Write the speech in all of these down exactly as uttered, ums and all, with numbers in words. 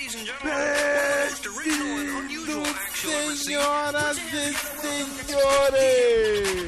Senhoras e senhores!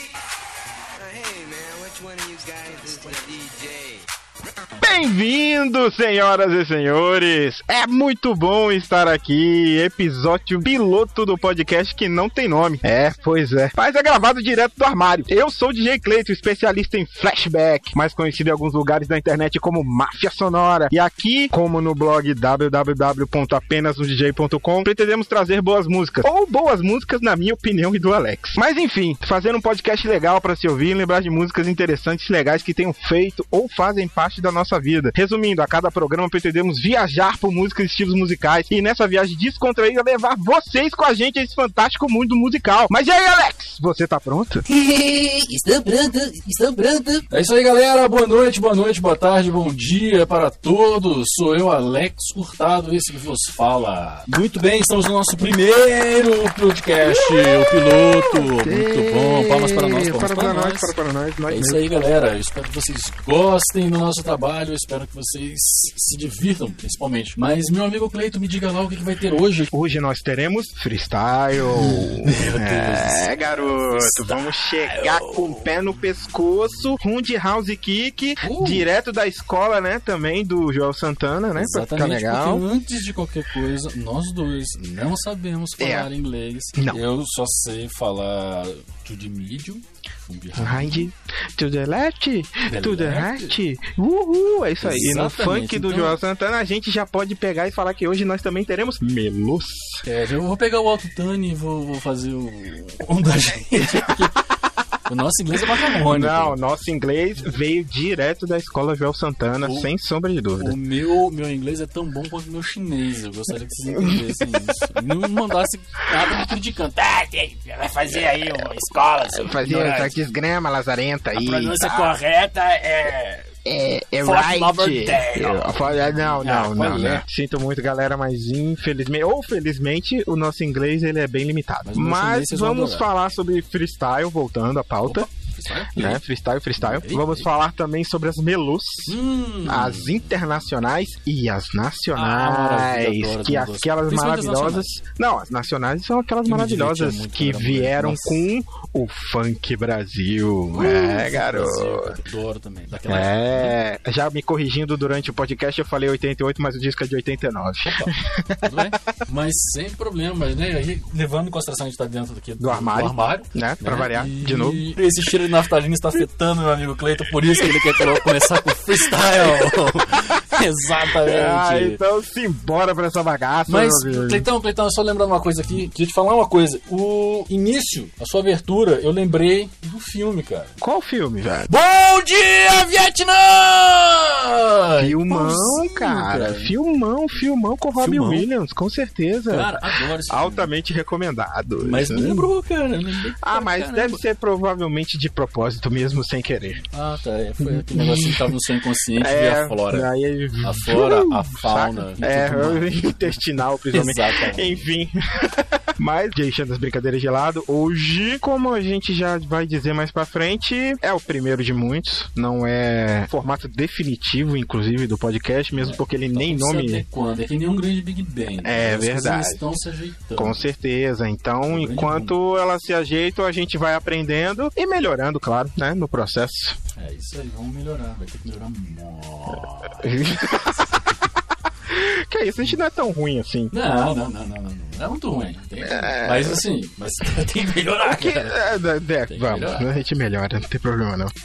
Bem-vindos, senhoras e senhores! É muito bom estar aqui, episódio piloto do podcast que não tem nome. É, pois é. Mas é gravado direto do armário. Eu sou o D J Cleito, especialista em flashback, mais conhecido em alguns lugares da internet como Máfia Sonora. E aqui, como no blog w w w ponto apenas um d j ponto com, pretendemos trazer boas músicas. Ou boas músicas, na minha opinião e do Alex. Mas enfim, fazendo um podcast legal pra se ouvir e lembrar de músicas interessantes e legais que tenham feito ou fazem parte da nossa vida. Resumindo, a cada programa pretendemos viajar por músicas e estilos musicais e nessa viagem descontraída levar vocês com a gente a esse fantástico mundo musical. Mas e aí, Alex? Você tá pronto? Estou pronto, estou pronto. É isso aí, galera. Boa noite, boa noite, boa tarde, bom dia para todos. Sou eu, Alex Hurtado, esse que vos fala. Muito bem, estamos no nosso primeiro podcast, o piloto. Muito bom. Palmas para nós, palmas para, para, para nós. nós. Para, para nós, nós é isso mesmo. aí, galera. Eu espero que vocês gostem do nosso trabalho. Eu espero que vocês se divirtam, principalmente. Mas, meu amigo Cleito, me diga lá o que, que vai ter hoje. Hoje nós teremos freestyle. Meu Deus é, garoto. freestyle. Vamos chegar com o pé no pescoço. Round House Kick. Uh. Direto da escola, né? Também do Joel Santana, né? Exatamente, pra ficar legal. porque antes de qualquer coisa, nós dois não sabemos falar É. inglês. Não. Eu só sei falar to the medium. Right to the left, The to the left. right. Uhul, é isso aí. E no Exatamente, funk do então- Joel Santana a gente já pode pegar e falar que hoje nós também teremos melos. É, eu vou pegar o autotune e vou, vou fazer o um da gente. O nosso inglês é macarrônico. Não, nosso inglês veio direto da escola Joel Santana, O- sem sombra de dúvida. O meu, meu inglês é tão bom quanto o meu chinês. Eu gostaria que vocês entendessem isso. E não mandasse nada me criticando. Ah, vai fazer aí uma escola. seu Fazia ignorante. essa desgrama lazarenta aí. A pronúncia tá? correta é... É, é Fort right. Lauderdale. Eu falo- Não, não, Ah, não, qual não. é? Sinto muito, galera, mas infelizmente, ou felizmente, o nosso inglês ele é bem limitado. Mas o meu Mas chinês vocês vão vamos adorar. falar sobre freestyle, voltando à pauta. Opa, freestyle? Né? Freestyle, freestyle. Ei, Vamos ei. falar também sobre as melus, Hum. as internacionais e as Ah, nacionais. maravilha, adoro as que melus. aquelas Principalmente as maravilhosas. Não, as nacionais são aquelas Eu me maravilhosas divertia muito que quando era vieram moleque. com o funk Brasil. Uh, é, garoto. Brasil, eu adoro também. Daquela época. É, já me corrigindo durante o podcast, eu falei oitenta e oito, mas o disco é de oitenta e nove. Tudo bem? Mas sem problemas, né? Aí, levando em consideração a gente tá dentro aqui do, Do armário, do armário né? Pra variar, E de novo. esse cheiro de naftalina está afetando meu amigo Cleiton, por isso que ele quer começar com freestyle. Exatamente. Ah, então simbora pra essa bagaça. Mas, meu amigo. Cleitão, Cleitão, só lembrando uma coisa aqui, queria te falar uma coisa. O início, a sua abertura, eu lembrei do filme, cara. Qual filme, velho? Bom dia, Vietnã! Filmão, Igualzinho, cara. Filmão, filmão com Robin Filmão. Williams, com certeza. Cara, adoro esse filme. Altamente recomendado. Mas me lembrou, cara. Me lembrei Ah, pra mas caramba. deve ser provavelmente de propósito mesmo, sem querer. Ah, tá. É, foi aquele negocinho que tava no seu inconsciente e a flora. Aí, A flora, a uh, fauna. saca? É, tudo intestinal, principalmente. Exatamente. Enfim. Mas, deixando as brincadeiras de lado, hoje, como a gente já vai dizer mais pra frente, é o primeiro de muitos. Não é formato definitivo, inclusive, do podcast, mesmo porque ele nem Não sei nome... até quando. É que nem um grande Big Bang. É As coisas verdade. estão se ajeitando. Com certeza. Então, grande enquanto elas se ajeitam, a gente vai aprendendo e melhorando, claro, né, no processo. É isso aí, vamos melhorar. Vai ter que melhorar muito. Que é isso, a gente não é tão ruim assim. Não, não, não, não, não. Não é muito ruim. Tem- Mas assim, mas tem que melhorar, Que, cara. é, é, é, Tem que vamos, melhorar. a gente melhora, não tem problema não.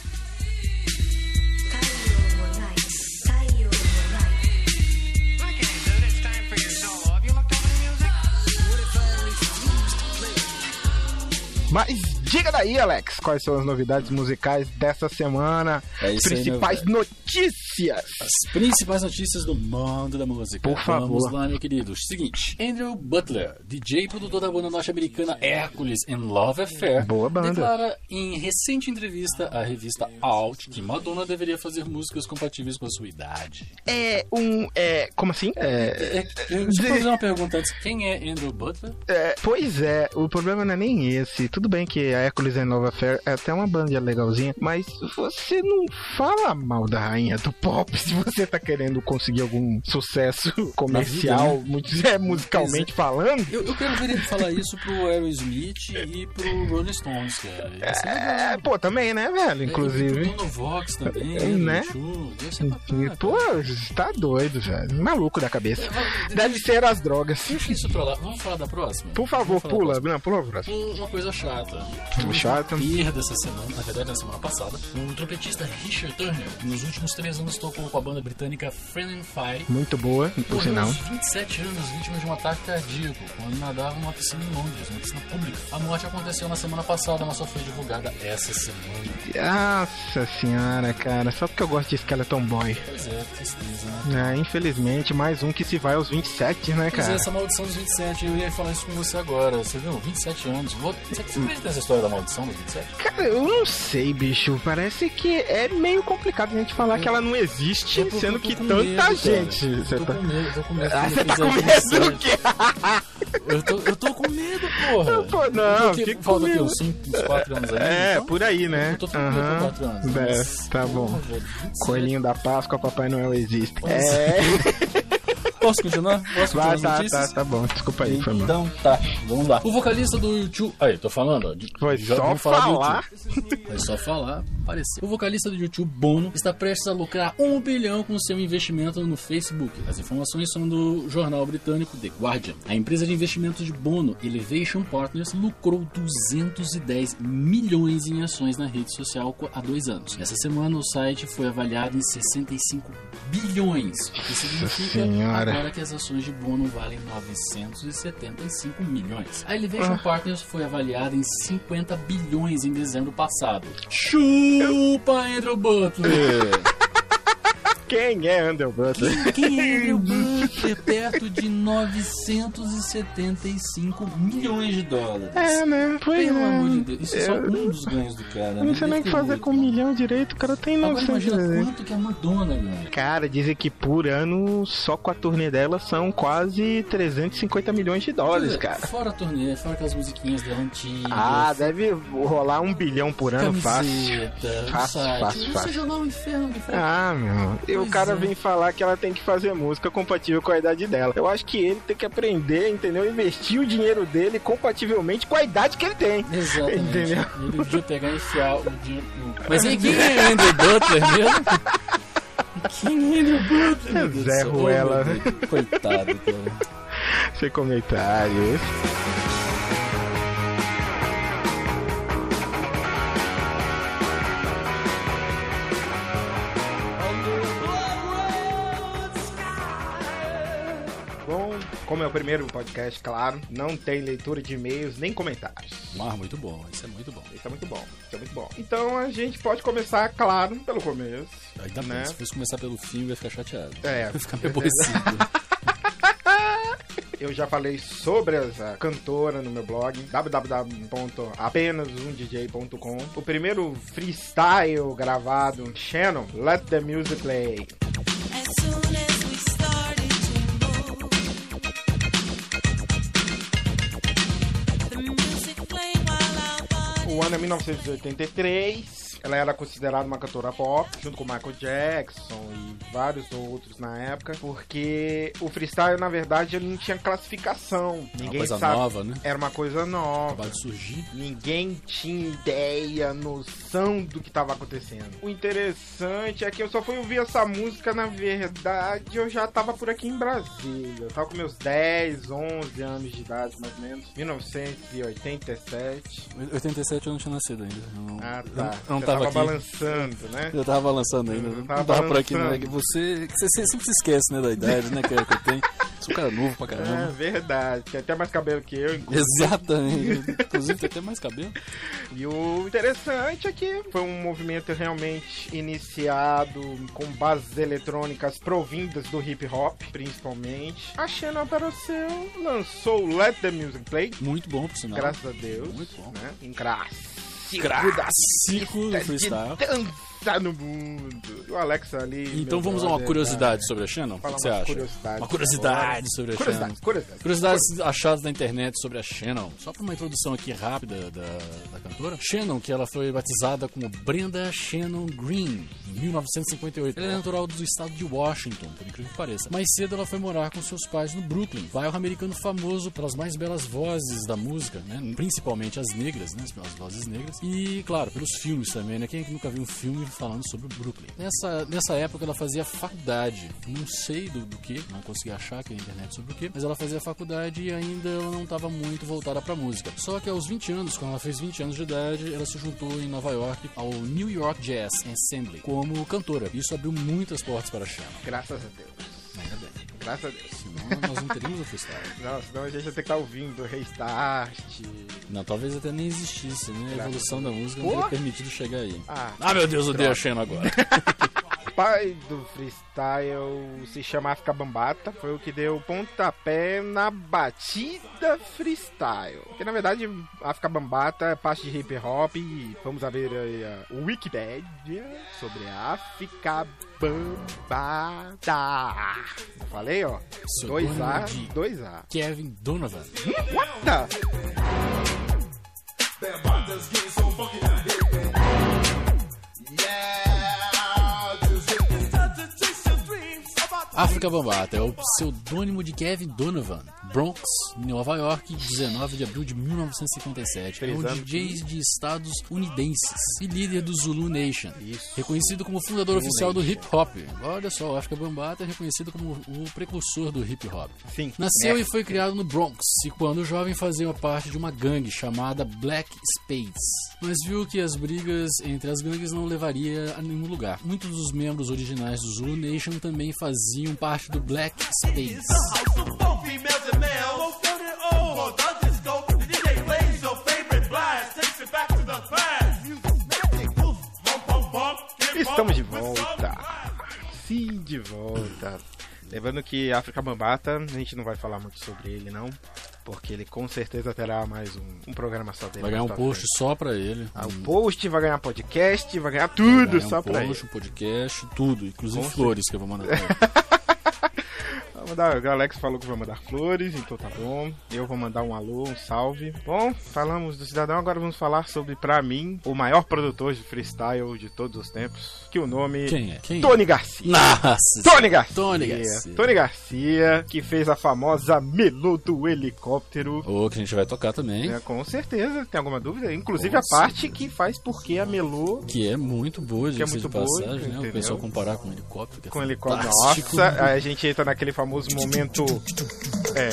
Mas diga daí, Alex, quais são as novidades musicais dessa semana? É isso aí, Principais meu notícias. As principais notícias do mundo da música. Por favor. Vamos lá, meu querido. Seguinte, Andrew Butler, D J e produtor da banda norte-americana Hercules and Love Affair, Boa banda. declara em recente entrevista à revista Out que Madonna deveria fazer músicas compatíveis com a sua idade. É um... É, como assim? É, É, deixa eu fazer uma pergunta antes. Quem é Andrew Butler? é, pois é, o problema não é nem esse. Tudo bem que a Hercules and Love Affair é até uma banda legalzinha, mas você não fala mal da rainha do pop. pop, se você tá querendo conseguir algum sucesso comercial, vida, né? muito, é, musicalmente falando. Eu, eu quero ver ele falar isso pro Aerosmith e pro Rolling Stones, cara. É, pô, também, né, velho? Inclusive. E pro Tono Vox também, É, né? né? Pô, tá doido, velho. Maluco da cabeça. Deve ser as drogas. Deixa isso pra lá. Vamos falar da próxima? Por favor, pula. Não, pula pra próxima. Uma coisa chata. Chata. Perda essa semana, na verdade na semana passada, o trompetista Richard Turner, nos últimos três anos tocou com a banda britânica Friend and Fire. Muito boa, por Morreu sinal. aos vinte e sete anos, vítima de um ataque cardíaco, quando nadava numa piscina em Londres, uma piscina pública. A morte aconteceu na semana passada, mas só foi divulgada essa semana. Nossa senhora, cara. Só porque eu gosto de Skeleton Boy. Pois é, tristeza, né? É, infelizmente, mais um que se vai aos vinte e sete, né, Pois cara? é, essa maldição dos vinte e sete, eu ia falar isso com você agora. Você viu? vinte e sete anos. Vou... Você acredita nessa história da maldição dos vinte e sete? Cara, eu não sei, bicho. Parece que é meio complicado a gente falar que ela não existe, É porque sendo eu tô que com tanta medo, cara. gente. Eu Você tô tá... com medo, eu tô com medo. Ah, que você eu tá com fizer medo do vinte e sete. quê? Eu tô, eu tô com medo, porra. Pô, não, Porque fica falta com aqui medo. uns cinco, uns quatro anos aí. É, então, por aí, né? eu tô tranquilo Aham. com quatro anos. É, mas, tá bom. porra, velho, vinte e sete. Coelhinho da Páscoa, Papai Noel existe. Pois É. Posso continuar? Posso continuar Vai, as tá, notícias? tá, tá bom. Desculpa aí, foi mal. Então tá, vamos lá. O vocalista do YouTube. Aí, tô falando, ó. de- Foi já só vamos falar do falar. YouTube. Foi só falar, apareceu. O vocalista do YouTube, Bono, está prestes a lucrar um bilhão com seu investimento no Facebook. As informações são do jornal britânico The Guardian. A empresa de investimentos de Bono, Elevation Partners, lucrou duzentos e dez milhões em ações na rede social há dois anos. Essa semana o site foi avaliado em sessenta e cinco bilhões, o que significa Senhora. agora que as ações de Bono valem novecentos e setenta e cinco milhões. A Elevation Partners foi avaliada em cinquenta bilhões em dezembro passado. Chupa, Andrew Butler! Quem é Andrew Butler? Quem é Andrew Butler? Perto de novecentos e setenta e cinco milhões de dólares. É, né? Pois Pelo é. amor de Deus, isso é só Eu- um dos ganhos do cara. Eu não sei nem o que fazer com um milhão direito, o cara tem Agora novecentos imagina reais. quanto que a Madonna ganha. Cara, dizem que por ano, só com a turnê dela, são quase trezentos e cinquenta milhões de dólares, cara. Fora a turnê, fora aquelas musiquinhas dela antigas. Ah, deve rolar um bilhão por ano fácil. Camiseta, Fácil, site. fácil, Você fácil. jogar o inferno de fora. Ah, meu. E o Pois cara é. vem falar que ela tem que fazer música compatível com a idade dela. Eu acho que ele tem que aprender, entendeu? Investir o dinheiro dele compativelmente com a idade que ele tem. Exatamente. Entendeu? Ele podia pegar e enfiar o dinheiro no... Mas e quem é Andrew Butler mesmo? Quem é Andrew Butler? meu Deus do Zé céu? Oh, Ruela. meu Deus. Coitado, cara. Sem comentários. Bom, como é o primeiro podcast, claro, não tem leitura de e-mails nem comentários. Mas muito bom, isso é muito bom. Isso é muito bom, isso é muito bom. Então a gente pode começar, claro, pelo começo. Ainda né? bem, se fosse começar pelo fim, eu ia ficar chateado. É. Eu ia ficar meio aborrecido. Eu já falei sobre essa cantora no meu blog, w w w ponto apenas um d j ponto com. O primeiro freestyle gravado, Shannon, Let the Music Play. As soon as we started to move, the music played while our bodies O ano é mil novecentos e oitenta e três. Ela era considerada uma cantora pop, junto com Michael Jackson e vários outros na época, porque o freestyle, na verdade, ele não tinha classificação. Ninguém coisa sabe. nova, né? Era uma coisa nova. Acabou de surgir. Ninguém tinha ideia, noção do que estava acontecendo. O interessante é que eu só fui ouvir essa música, na verdade, eu já tava por aqui em Brasília. Eu tava com meus dez, onze anos de idade, mais ou menos. mil novecentos e oitenta e sete. oitenta e sete eu não tinha nascido ainda. Eu não, Ah, eu tá. não, não Você tava, tava aqui. balançando, né? Eu tava balançando ainda. Eu Não tava tava por aqui, né? balançando. Que Você, que você sempre se esquece, né, da idade, né, que, que eu tenho. Sou um cara novo pra É caramba. verdade. Tem até mais cabelo que eu, inclusive. Exatamente. Inclusive tem até mais cabelo. E o interessante é que foi um movimento realmente iniciado com bases eletrônicas provindas do hip hop, principalmente. A Shannon apareceu, lançou o Let the Music Play, Muito bom, por sinal. graças a Deus. Muito bom. Né? Em clássico Clássico da do freestyle. de dança no mundo. O Alex ali. Então meu vamos a uma brother, curiosidade sobre a Shannon? O que Fala você umas acha? curiosidades Uma curiosidade sobre a Shannon. Curiosidades, curiosidades. Curiosidades achadas na internet sobre a Shannon. Só para uma introdução aqui rápida da, da cantora. Shannon, que ela foi batizada como Brenda Shannon Green mil novecentos e cinquenta e oito. Ela é natural do estado de Washington, por incrível que pareça. Mais cedo ela foi morar com seus pais no Brooklyn, bairro americano famoso pelas mais belas vozes da música, né? Principalmente as negras, né? As vozes negras. E, claro, pelos filmes também, né? Quem é que nunca viu um filme falando sobre o Brooklyn? Nessa, nessa época ela fazia faculdade, não sei do, do que, não consegui achar aqui na internet sobre o que, mas ela fazia faculdade e ainda ela não estava muito voltada pra música. Só que aos vinte anos, quando ela fez vinte anos de idade, ela se juntou em Nova York ao New York Jazz Assembly como cantora. Isso abriu muitas portas para a Shannon. Graças a Deus. Ainda bem. Graças a Deus. Senão nós não teríamos o freestyle. Não, senão a gente ia ter que estar ouvindo Restart. Não, talvez até nem existisse, né? A evolução da música não Pô? teria permitido chegar aí. Ah, Ah, meu Deus, eu odeio a Shannon agora. o pai do freestyle se chama África Bambata, foi o que deu pontapé na batida freestyle. Que na verdade, África Bambata é parte de hip hop e vamos ver aí a Wikipedia sobre a África Bambata. Eu falei, ó, dois A, Pseudônimo de dois A. Kevin Donovan. What the? África Bambata é o pseudônimo de Kevin Donovan, Bronx, Nova York, dezenove de abril de mil novecentos e cinquenta e sete. É um D J de estados unidenses e líder do Zulu Nation. Isso. Reconhecido como fundador Zulu oficial do Nation. hip hop. Olha só, o África Bambata é reconhecido como o precursor do hip hop. Sim. Nasceu É. e foi criado no Bronx, e quando jovem fazia parte de uma gangue chamada Black Spades. Mas viu que as brigas entre as gangues não levaria a nenhum lugar. Muitos dos membros originais do Zulu Nation também faziam parte do Black Spades. Estamos de volta. Sim, de volta. Lembrando que África Bambata, a gente não vai falar muito sobre ele, não. Porque ele com certeza terá mais um, um programa só dele. Vai ganhar um mais pra post frente. só pra ele. Ah, Um- o post, vai ganhar podcast, vai ganhar vai tudo ganhar só um pra ele. post, um podcast, tudo. Inclusive Com flores que eu vou mandar pra ele. Vou mandar, o Alex falou que vai mandar flores, então tá bom. Eu vou mandar um alô, um salve. Bom, falamos do Cidadão, agora vamos falar sobre, pra mim, o maior produtor de freestyle de todos os tempos. Que o nome... Quem é? Quem Tony Garcia. Nossa! Tony Garcia. Tony Garcia. Tony Garcia, que fez a famosa Melô do Helicóptero. Ou que a gente vai tocar também. É, com certeza, tem alguma dúvida? Inclusive Com a parte certeza. que faz porque a Melô Que é muito boa, Que é diga-se muito de boa, passagem, né? O entendeu? pessoal comparar com um helicóptero. Que é com helicóptero. fantástico. Nossa, aí a gente entra naquele famoso momento. É.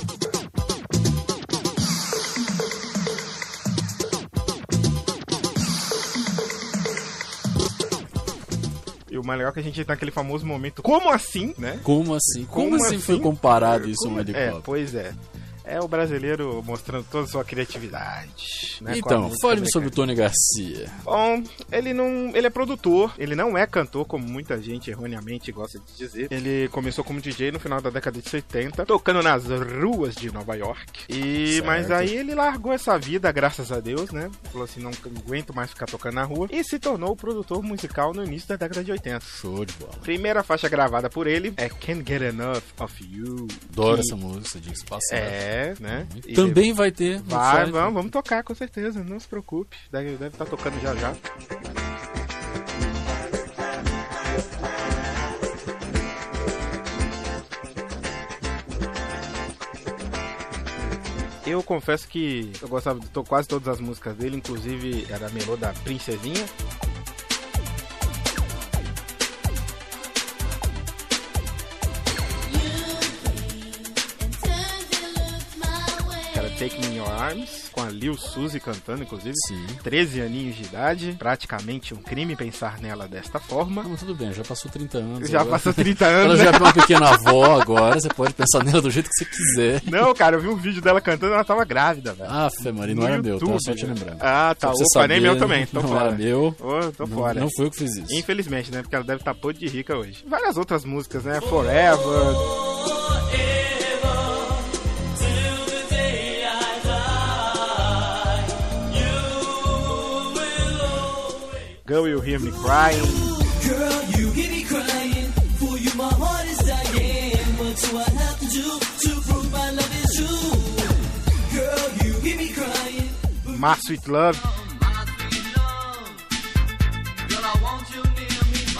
E o mais legal é que a gente entra naquele famoso momento. Como assim, né? Como assim? Como, Como assim assim? foi comparado isso a um Como- helicóptero? É, pois é. É o brasileiro mostrando toda a sua criatividade. Né, com a Então, música fale-me sobre o mecânica. Tony Garcia. Bom, ele não. Ele é produtor, ele não é cantor, como muita gente erroneamente gosta de dizer. Ele começou como D J no final da década de setenta, tocando nas ruas de Nova York. E Certo. mas aí ele largou essa vida, graças a Deus, né? Falou assim, não aguento mais ficar tocando na rua. E se tornou produtor musical no início da década de oitenta. Show de bola. Primeira faixa gravada por ele é Can't Get Enough of You. Adoro que essa música, diga-se de passagem. É, né? E Também vai ter. no Vai, site. vamos, vamos tocar, com certeza, não se preocupe. Deve deve estar tocando já já. Eu confesso que eu gostava de to- quase todas as músicas dele, inclusive era a melô da Princesinha. Era Take Me in Your Arms, com a Lil Suzy cantando, inclusive. Sim. treze aninhos de idade, praticamente um crime pensar nela desta forma. Não, tudo bem, já passou trinta anos. Já agora. passou trinta Ela anos. já é uma pequena avó agora, você pode pensar nela do jeito que você quiser. Não, cara, eu vi um vídeo dela cantando e ela tava grávida, velho. Ah, Fê Maria, não No era meu, tá? YouTube, Só te né? lembrando. Ah, tá. Só pra você Opa, nem saber, meu também, tô não fora. era meu. Ô, tô Não, fora. não foi eu que fiz isso. Infelizmente, né? Porque ela deve estar podre de rica hoje. Várias outras músicas, né? Forever. Girl, You Hear Me Crying. Girl, you hear me crying. For you, my heart is dying. What do I have to do to prove my love is true? Girl, you hear me My Sweet Love. Girl, I want you near me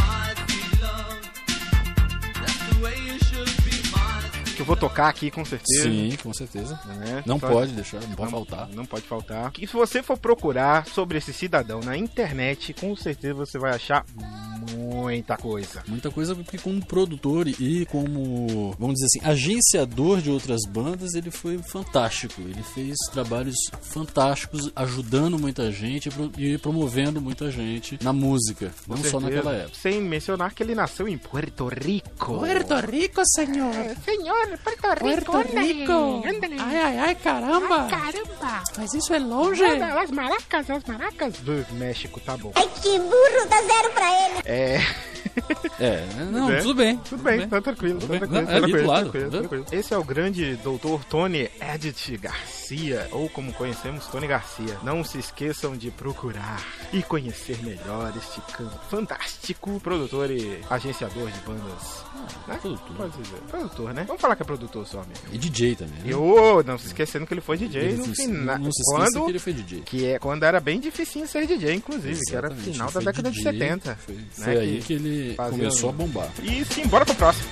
Que eu vou tocar aqui com certeza. Sim, com certeza. Né? Não Só- pode deixar, não pode não, faltar. Não pode faltar. E se você for procurar sobre esse cidadão na internet, com certeza você vai achar muita coisa. Muita coisa, porque como produtor e como, vamos dizer assim, agenciador de outras bandas, ele foi fantástico. Ele fez trabalhos fantásticos, ajudando muita gente e pro- e promovendo muita gente na música, Com não só certeza. naquela época. Sem mencionar que ele nasceu em Puerto Rico. Rico, senhor. Senhor, Puerto Rico, Puerto ándale, Rico. ándale. Ai, ai, ai, caramba. Caramba! Mas isso é longe. Olha, as maracas, as maracas. Do México, tá bom. Ai, que burro, dá zero pra ele. É, É, não, É. tudo bem. tudo bem, tá tranquilo, tá bem. tranquilo, Não, tá é ali tranquilo, do lado, tranquilo, tá vendo? tranquilo. Esse é o grande doutor Tony Edith Garcia, ou como conhecemos, Tony Garcia. Não se esqueçam de procurar e conhecer melhor este canto fantástico produtor e agenciador de bandas. Né? Produtor. Pode dizer. Produtor, né? Vamos falar que é produtor só mesmo. E D J também, né? E ô, não se esquecendo que ele foi D J Ele no não, final. não se esqueça Quando que ele foi D J. que é quando era bem dificinho ser D J, inclusive, que era Exatamente, final da foi década D J, de setenta. Foi, né, foi aí que ele fazia começou um- a bombar. E sim, bora pro próximo.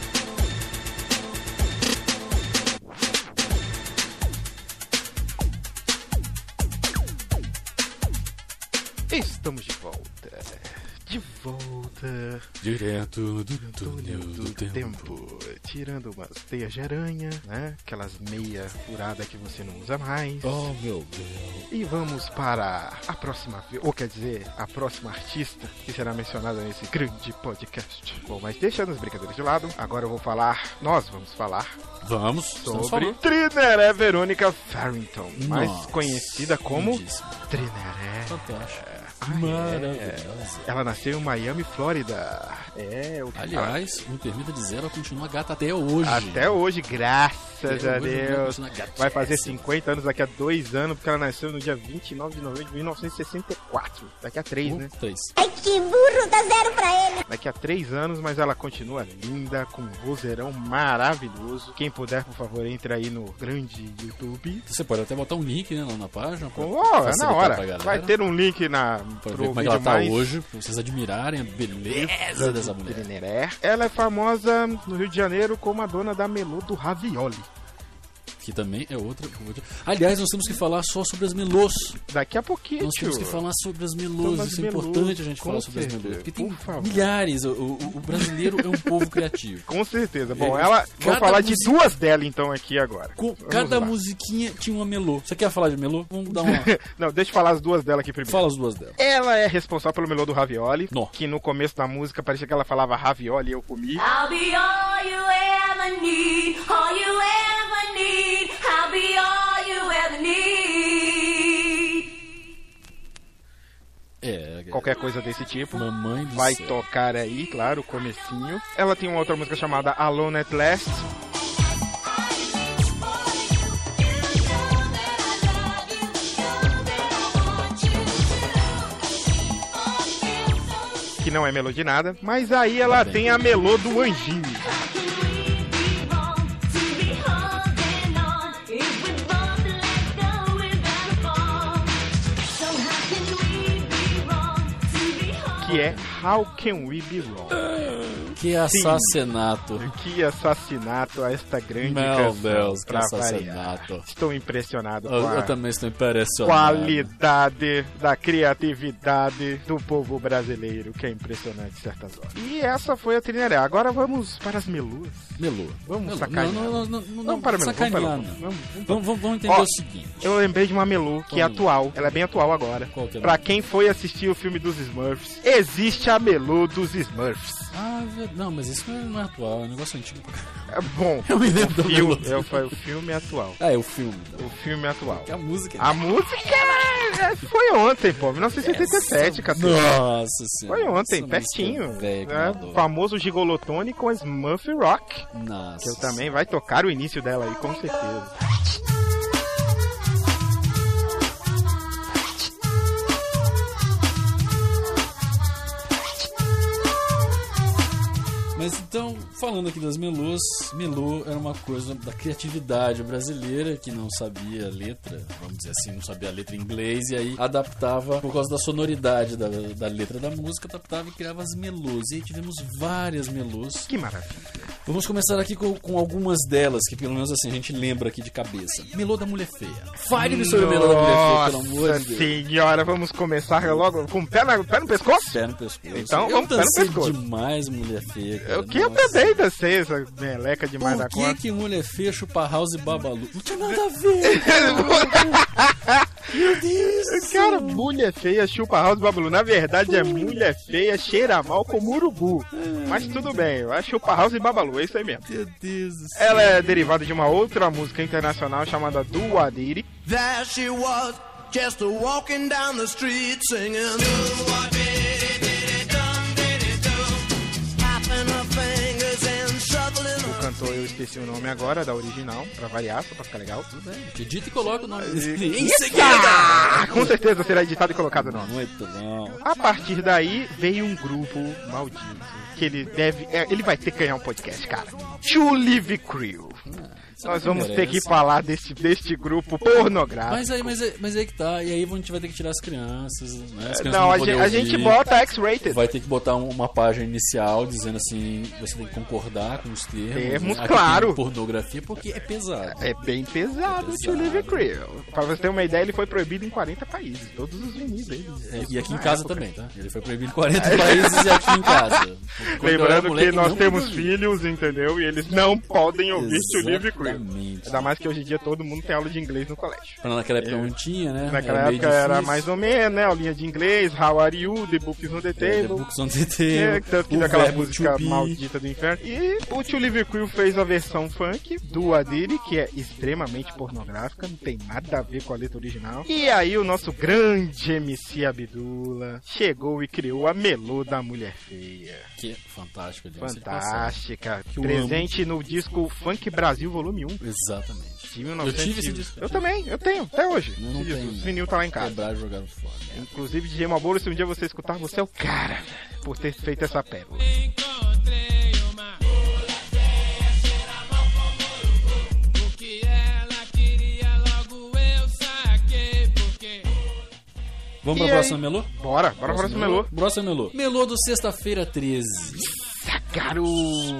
Estamos de volta. De volta. Direto do Túnel do tempo. Tirando umas teias de aranha, né? Aquelas meia furada que você não usa mais. Oh, meu Deus. E vamos para a próxima, vi- ou quer dizer, a próxima artista que será mencionada nesse grande podcast. Bom, mas deixando as brincadeiras de lado, agora eu vou falar, nós vamos falar Vamos, estamos sobre falando. Trineré Verônica Farrington, mais Nossa, conhecida como lindíssimo. Trineré. Fantástico. Ah, Maravilhosa. Ela nasceu em Miami, Flórida. É, o que Aliás, me permita dizer, ela continua gata até hoje. até hoje, graças Até a hoje, ela Deus. continua gatíssima. Vai fazer cinquenta anos daqui a dois anos, porque ela nasceu no dia vinte e nove de novembro de mil novecentos e sessenta e quatro. Daqui a três, né? Uh, três. Ai, que burro, dá zero pra ele. Daqui a três anos, mas ela continua linda, com um vozeirão maravilhoso. Quem puder, por favor, entre aí no grande YouTube. Você pode até botar um link, né, lá na página. pra Oh, é na facilitar hora. pra galera, Vai ter um link na, pra ver pro como é que ela vídeo tá mais hoje, pra vocês admirarem a beleza dessa mulher. Trineré. Ela é famosa no Rio de Janeiro como a dona da Melô do Ravioli. Que também é outra, outra. Aliás, nós temos que falar só sobre as melôs. Daqui a pouquinho, Nós temos que tio. falar sobre as Sobre melôs. as Isso é melôs, importante a gente com falar sobre as certeza. melôs. Porque tem Por favor. milhares. O, o- o brasileiro é um povo criativo. Com certeza. Bom, É, ela. Vou cada falar de música- duas dela então aqui agora. Com, Vamos cada lá. musiquinha tinha uma melô. Você quer falar de melô? Vamos dar uma. Não, deixa eu falar as duas dela aqui primeiro. Fala as duas dela. Ela é responsável pelo melô do Ravioli, Nó. que no começo da música parecia que ela falava Ravioli e eu comi. I'll be all you ever need, all you ever need. I'll be all you ever need. É, Qualquer coisa desse tipo. mamãe do Vai céu. tocar aí, claro, o comecinho. Ela tem uma outra música chamada Alone at Last. Que não é melô de nada, mas aí ela bem. tem a melô do Anjinho. Que é How Can We Be Wrong? Que assassinato. Que assassinato a esta grande Meu canção, Deus, que pra variar. assassinato. Estou impressionado com Eu, a eu também estou impressionado. qualidade da criatividade do povo brasileiro, que é impressionante em certas horas. E essa foi a Trineré. Agora vamos para as melôs. Melô. Vamos Melô. sacanear. Não, não, não, não, não, Vamos para melô, sacanear, vamos para não. melô. Vamos, vamos Vamos, vamos, vamos entender Ó, o seguinte. Eu lembrei de uma melô que é Qual melô? atual. Ela é bem atual agora. Qual que é? Pra quem foi assistir o filme dos Smurfs, existe a melô dos Smurfs. Ah, ver- não, mas isso não é, não é atual, é um negócio antigo pra caralho. É bom. Eu me lembro o da filme, melô. é, foi o filme atual. Ah, é o filme. O filme atual. Que a música é... A música é, foi ontem, pô. mil novecentos e setenta e sete, cara. Nossa senhora. Foi ontem, essa música pertinho. é velha que eu É, adoro. famoso Gigolotone com Smurf Rock. Nossa. Que eu também vai tocar o início dela aí, com certeza. Mas então, falando aqui das melôs, melô era uma coisa da criatividade brasileira que não sabia a letra, vamos dizer assim, não sabia a letra em inglês, e aí adaptava, por causa da sonoridade da, da letra da música, adaptava e criava as melôs. E aí tivemos várias melôs. Que maravilha. Vamos começar aqui com, com algumas delas, que pelo menos assim a gente lembra aqui de cabeça. Melô da Mulher Feia. Fale-me sobre o melô da Mulher Feia, pelo amor de Deus. Senhora, vamos começar logo com o pé, na, pé no pescoço? Pé no pescoço. Então, eu vamos pé no dancei pescoço. demais Mulher Feia, cara. O que eu também dancei essa meleca demais Por da que conta. que Mulher Feia, Chupa House e Babalu? Não tinha nada a ver. Meu Deus. Cara, mulher feia, chupa house, babalu. Na verdade é mulher feia, cheira mal como urubu. Mas tudo bem, é chupa house e babalu, é isso aí mesmo. Meu Deus do céu. Ela é derivada de uma outra música internacional chamada Do Adiri. There she was, just a walking down the street singing. Do what did it dum did it do? Tapping her fingers and shuffling O her. cantor, eu esqueci o nome agora, da original, pra variar, só pra ficar legal. Tudo bem. Edita e coloca o nome dele. E- Em seguida. Ah, com certeza será editado e colocado o nome. Muito bom. A partir daí veio um grupo maldito. Que ele deve. é, ele vai ter que ganhar um podcast, cara. To Live Crew. Nós vamos ter que falar desse, deste grupo pornográfico. Mas aí, mas, aí, mas aí que tá. E aí a gente vai ter que tirar as crianças, né? As crianças Não, vão a poder gente, a gente ouvir. bota X-rated. Vai ter que botar um- uma página inicial dizendo assim, você tem que concordar com os termos. Termos, Aqui claro. tem pornografia, porque é pesado. É bem pesado É o To pesado. Live Crew. Pra você ter uma ideia, ele foi proibido em quarenta países. Todos os vinis dele. É, e aqui em Na casa época. também, tá? Ele foi proibido em quarenta países e aqui em casa. Quando eu era Lembrando moleque, que nós não temos podia. filhos, entendeu? E eles não podem ouvir To Live Crew. Exatamente. Ainda mais que hoje em dia todo mundo tem aula de inglês no colégio. Pra naquela época É. não tinha, né? Naquela meio época era difícil. mais ou menos, né? Aulinha de inglês, How are you? The books on the É, The table. Books on the Table, É, tanto que o daquela verbo música to be. maldita do inferno. E o To Live Crew fez a versão funk do Adiri, que é extremamente pornográfica, não tem nada a ver com a letra original. E aí o nosso grande M C Abdullah chegou e criou a Melô da Mulher Feia. Que é fantástico, diga-se de passagem. Fantástica. Que eu Presente no disco Funk Brasil Volume um. Exatamente. De Eu mil e novecentos. tive esse disco. Eu também, eu tenho, até hoje. Eu não Esse disco, tenho. Esse vinil tá lá em casa. Quebrar e jogar fora. Inclusive, D J Malboro, se um dia você escutar, você é o cara, velho, por ter feito essa pérola. Encontrei uma mula feia, cheira mal como urubu. O que ela queria, logo eu saquei, porque Vamos E pra aí? próxima melô? Bora, bora pra próximo melô. Próximo melô. Melô do Sexta-feira treze. Garoto!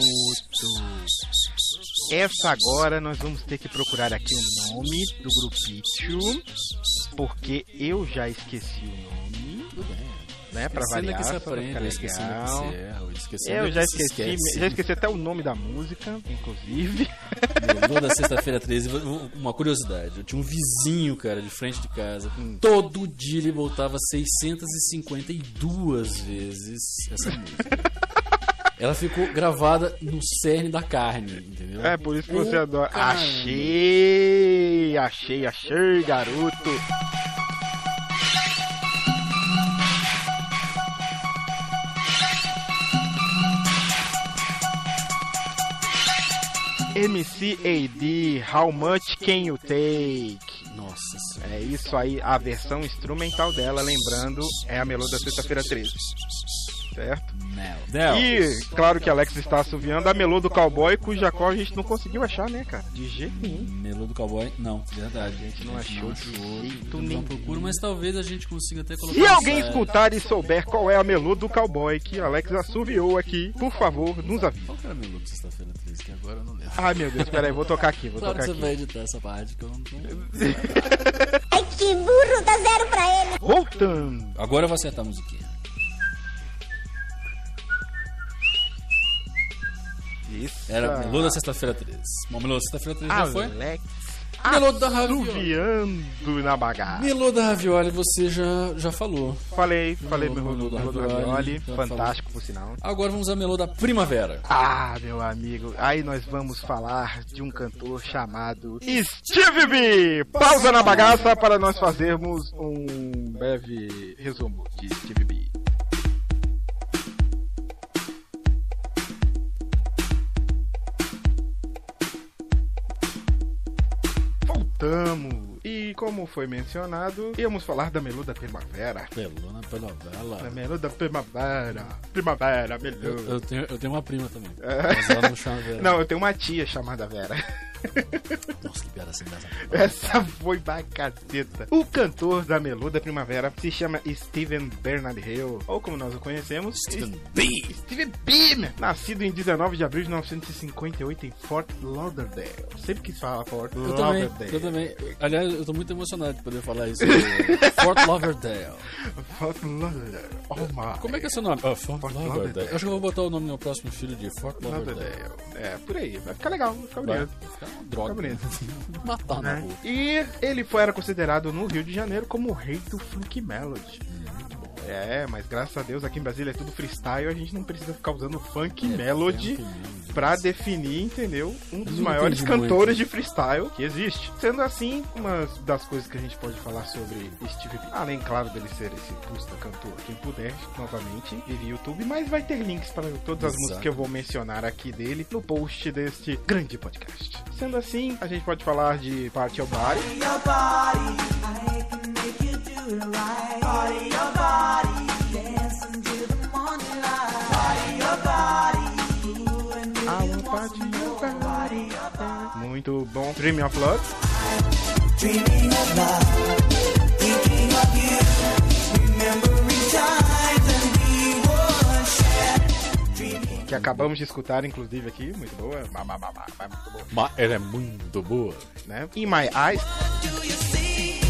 Essa agora nós vamos ter que procurar aqui o nome do grupinho, porque eu já esqueci o nome, Tudo bem. né, pra Esquecendo é variar, que se só pra aprende, ficar esquecendo é que legal. se erra, esquecendo é Eu que já se esqueci, esquece. já esqueci até o nome da música, inclusive. Melô da Sexta-feira treze. Uma curiosidade. Eu tinha um vizinho, cara, de frente de casa. Hum. Todo dia ele voltava seiscentas e cinquenta e duas vezes essa música. Ela ficou gravada no cerne da carne, entendeu? É, por isso que você Ô, adora. caramba. Achei! Achei, achei, garoto! M C A D, How Much Can You Take? Nossa senhora. É isso aí, a versão instrumental dela, lembrando, é a Melô da Sexta-feira treze. Certo? Mel. Del. E, claro que Alex está assoviando a Melô do Cowboy, cuja qual a gente não conseguiu achar, né, cara? De jeito nenhum. Melô do Cowboy? Não, verdade. A gente não achou de jeito não nenhum. procuro, mas talvez a gente consiga até colocar Se no alguém site. escutar e souber qual é a Melô do Cowboy que Alex assoviou aqui, por favor, nos avise. Qual que era a Melô de Sexta-feira treze? Que agora eu não lembro. Ai, meu Deus, peraí, vou tocar aqui, vou Claro que tocar você aqui. vai editar essa parte que eu não tô... Ai, que burro, dá zero pra ele. Voltando. Agora eu vou acertar a musiquinha. Isso. Era Melô da Sexta-feira treze. Bom, Melô da Sexta-feira treze já foi? Alex Melô da Ravioli. assoviando na bagaça. Melô da Ravioli você já, já falou. Falei, falei Melô, Melô do Melô Melô da do Ravioli, Ravioli, já fantástico por sinal. Agora vamos a Melô da Primavera. Ah, meu amigo, aí nós vamos falar de um cantor chamado Stevie B. Pausa na bagaça para nós fazermos um breve resumo de Stevie B. Voltamos. E como foi mencionado, íamos falar da Melô da Primavera. Melô na Primavera. A Melô da Primavera. Primavera, Melô. Eu, eu, tenho, eu tenho uma prima também. É. Mas ela não chama Vera. Não, eu tenho uma tia chamada Vera. Nossa, que piada sem graça. Essa foi bacateta. O cantor da Melô da Primavera se chama Steven Bernard Hill, ou como nós o conhecemos, Steven B. Steven Bean. Nascido em dezenove de abril de mil novecentos e cinquenta e oito em Fort Lauderdale. Sempre quis falar Fort Eu também, Lauderdale. eu também. Aliás, eu tô muito emocionado de poder falar isso. Fort Lauderdale. Fort Lauderdale. Oh my. Como é que é seu nome? Ah, Fort, Fort Lauderdale. Lauderdale. Acho que eu vou botar o nome do meu próximo filho de Fort Lauderdale. Lauderdale. É, por aí. Vai ficar legal, vai ficar Vai bonito. ficar uma droga. Fica bonito. Matar na Né? rua. E ele foi, era considerado no Rio de Janeiro como o rei do funk melody. É, mas graças a Deus aqui em Brasília é tudo freestyle, a gente não precisa ficar usando funk melody funk melody. pra definir, entendeu? Um dos Não maiores entendi cantores muito. de freestyle que existe. Sendo assim, uma das coisas que a gente pode falar sobre Steve B, além, claro, dele ser esse puta cantor, quem puder, novamente, via YouTube, mas vai ter links para todas as Exato. músicas que eu vou mencionar aqui dele no post deste grande podcast. Sendo assim, a gente pode falar de Party Your Body, Your body, I can make you do it right. Party your body, dance until the morning light. Party your body, ooh, and do I you want want Party some Your more? Body. Party your body, Muito bom. Dream of Love, dreaming of love, thinking of you, remembering times and we were shared. Dreaming. que acabamos de escutar, inclusive, aqui. Muito boa. Bah, bah, bah, bah, bah, muito boa. Mas ela é muito boa. Né? In My Eyes, Do you see?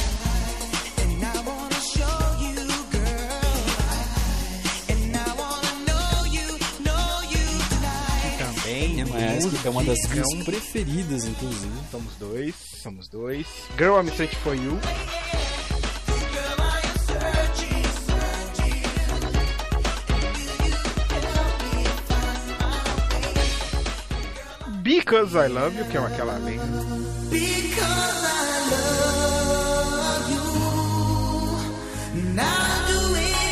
And I wanna show you, girl. And I wanna know you, know you tonight. também. Mas é uma das minhas musicão. preferidas, inclusive. Somos dois, somos dois. Girl, I'm Searching For You. Girl, I am searching, searching. Because I Love You, que é aquela lenda. Because I love you, and I'll do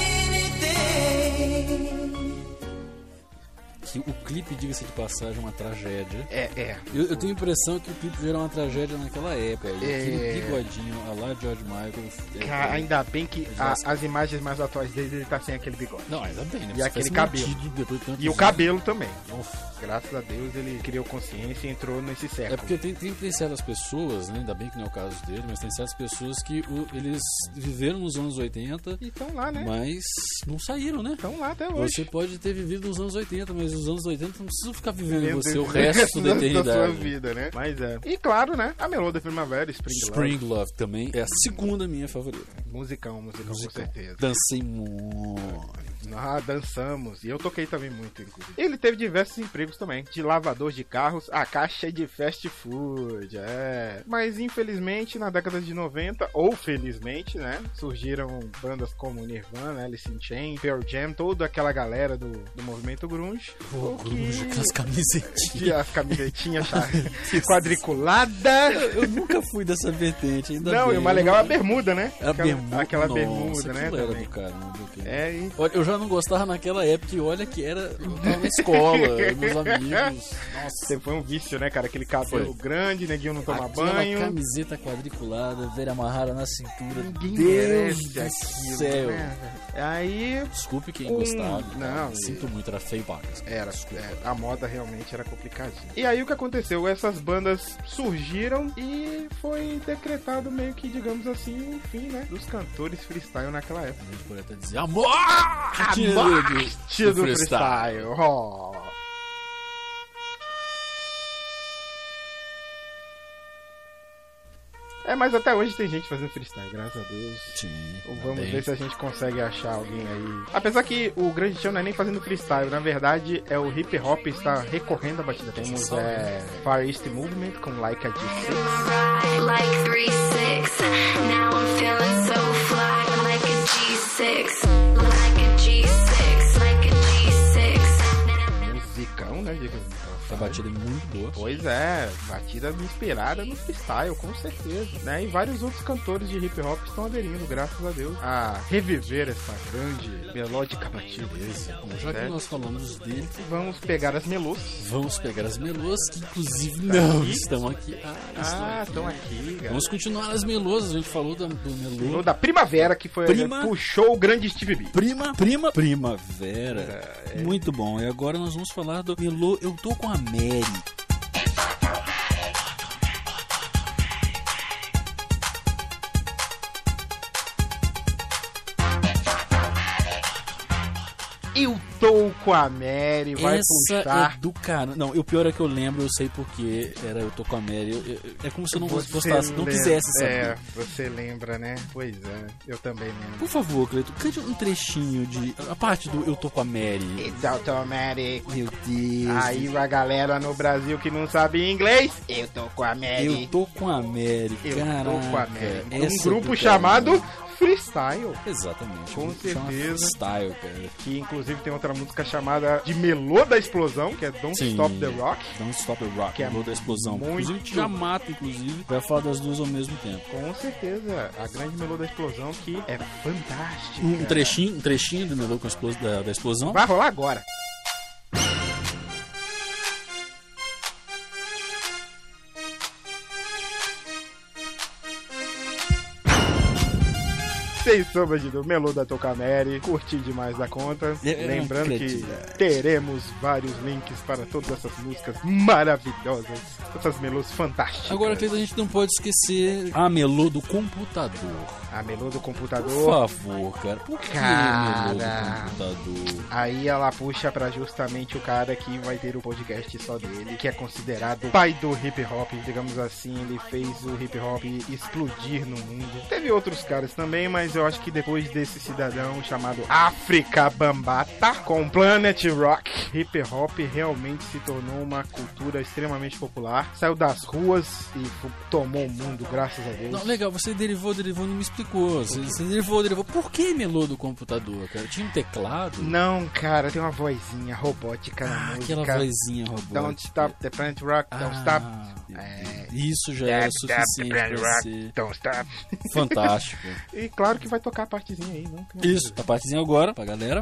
anything. Que o clipe, diga-se de passagem, é uma tragédia. É, é. Eu, eu tenho a impressão que o clipe já era uma tragédia naquela época. E É. aquele bigodinho, a lá George Michael. é- Cara, ainda bem que a- Exato. as imagens mais atuais dele, ele tá sem aquele bigode. Não, ainda bem, né? E Você aquele faz cabelo. sentido depois de tantos E o anos. cabelo também. Nossa. Graças a Deus ele criou consciência e entrou nesse século. É porque tem, tem, tem certas pessoas, né? Ainda bem que não é o caso dele, mas tem certas pessoas que o- eles viveram nos anos oitenta, E estão lá, né? mas não saíram, né? Estão lá até hoje. Você pode ter vivido nos anos oitenta, mas os anos oitenta não precisam ficar vivendo em Dentro você o do- resto da da eternidade. sua vida, né? Mas é. E claro, né? A Melô da Primavera, Spring, Spring Love também é a segunda minha favorita. Love. Musicão, musicão, Musicão. com certeza. Dancei muito. Ah, dançamos. E eu toquei também muito, inclusive. Ele teve diversos empregos também. De lavador de carros a caixa de fast food. É. Mas infelizmente, na década de noventa, ou felizmente, né? Surgiram bandas como Nirvana, Alice in Chains, Pearl Jam, toda aquela galera do, do movimento grunge. Pô, O que- grunge, aquelas camisetinhas. Tinha as camisetinhas quadriculada. Eu nunca fui dessa vertente, ainda Não, bem. e o mais legal é a bermuda, né? É a Aquela- bermuda. Aquela Nossa, bermuda, né? aquilo era também. do caramba. aquilo. É, e Olha, eu já não gostava naquela época e olha que era eu tava na escola, meus amigos. Nossa, você foi um vício, né, cara? Aquele cabelo Foi. grande, neguinho não toma aquela banho. camiseta quadriculada, velha amarrada na cintura. Ninguém Deus merece do aquilo, céu. né? Aí Desculpe quem Um- gostava. não, tá? Sinto muito, era feio bacas. era, é, a moda realmente era complicadinha. E aí o que aconteceu? Essas bandas surgiram e foi decretado meio que, digamos assim, o fim, né, dos cantores freestyle naquela época. A gente poderia até dizer a morte A morte do, freestyle. Oh. É, mas até hoje tem gente fazendo freestyle, graças a Deus. Sim. Vamos bem. ver se a gente consegue achar alguém aí. Apesar que o grande show não é nem fazendo freestyle, na verdade é o hip hop está recorrendo à batida. Temos é, Far East Movement com Like a G seis. Ride like three six. Now I'm feeling so fly like a G six. Like a G six. Like a G six. Musicão, né, Diego? A batida é muito boa. Pois é, batida inspirada no freestyle, com certeza, né? E vários outros cantores de hip hop estão aderindo, graças a Deus, a reviver essa grande melódica batida. Bom, já que nós falamos dele, vamos pegar as melôs. vamos pegar as melôs, que inclusive não aqui? estão aqui. Ah, Ah, estão aqui, cara. Vamos continuar as melôs, a gente falou do, do melô. Melô da Primavera, que foi Prima- puxou o grande Steve B. Prima, prima, primavera. É. Muito bom. E agora nós vamos falar do melô Eu Tô Com a Mary. Eu tô com a Mary, vai Essa puxar. é do cara. Não, o pior é que eu lembro, eu sei porque era Eu Tô Com a Mary. Eu- eu- é como se eu não Você gostasse, não lembra- quisesse saber. É, você lembra, né? Pois é, eu também lembro. Por favor, Cleito, cante um trechinho de... A parte do Eu Tô Com a Mary. Então, tô Mary. Meu Deus. Aí a galera no Brasil que não sabe inglês, eu tô com a Mary. Eu Tô Com a Mary. Eu Caraca. tô com a Mary. Um essa é grupo do chamado caramba. Freestyle, Exatamente. Com um grupo chama certeza. Freestyle, cara. que inclusive tem outra música chamada de Melô da Explosão, que é Don't Sim. Stop the Rock. Don't Stop the Rock, Que é Melô da Explosão. muito- Inclusive, te já mata, inclusive. Vai falar das duas ao mesmo tempo. Com certeza, a grande Melô da Explosão, que é fantástica. Um trechinho, um trechinho do Melô com a explos- da, da Explosão. Vai rolar agora. Sem sombra de dúvida, Melô da Tocamere, curti demais da conta. É, é Lembrando uma que criatividade. teremos vários links para todas essas músicas maravilhosas, essas melôs fantásticas. Agora, Cleiton, a gente não pode esquecer a Melô do computador. A Melô do Por computador, favor, cara. Por que Cara. Melô do computador? aí ela puxa pra justamente o cara que vai ter o podcast só dele, que é considerado o pai do hip hop, digamos assim. Ele fez o hip hop explodir no mundo. Teve outros caras também, mas eu acho que depois desse cidadão chamado África Bambata, com Planet Rock, hip hop realmente se tornou uma cultura extremamente popular. Saiu das ruas e fu- tomou o mundo, graças a Deus. Não, legal, você derivou, derivou, não me explicou. Você, você derivou, derivou. Por que Melô do computador, cara? Tinha um teclado? Não, cara, tem uma vozinha robótica na Ah, música. aquela vozinha robótica. Don't stop the Planet Rock, don't Ah, stop. meu É. Deus. Isso já era suficiente pra ser Don't stop. fantástico. E claro que vai tocar a partezinha aí, não? Isso, a partezinha agora, pra galera.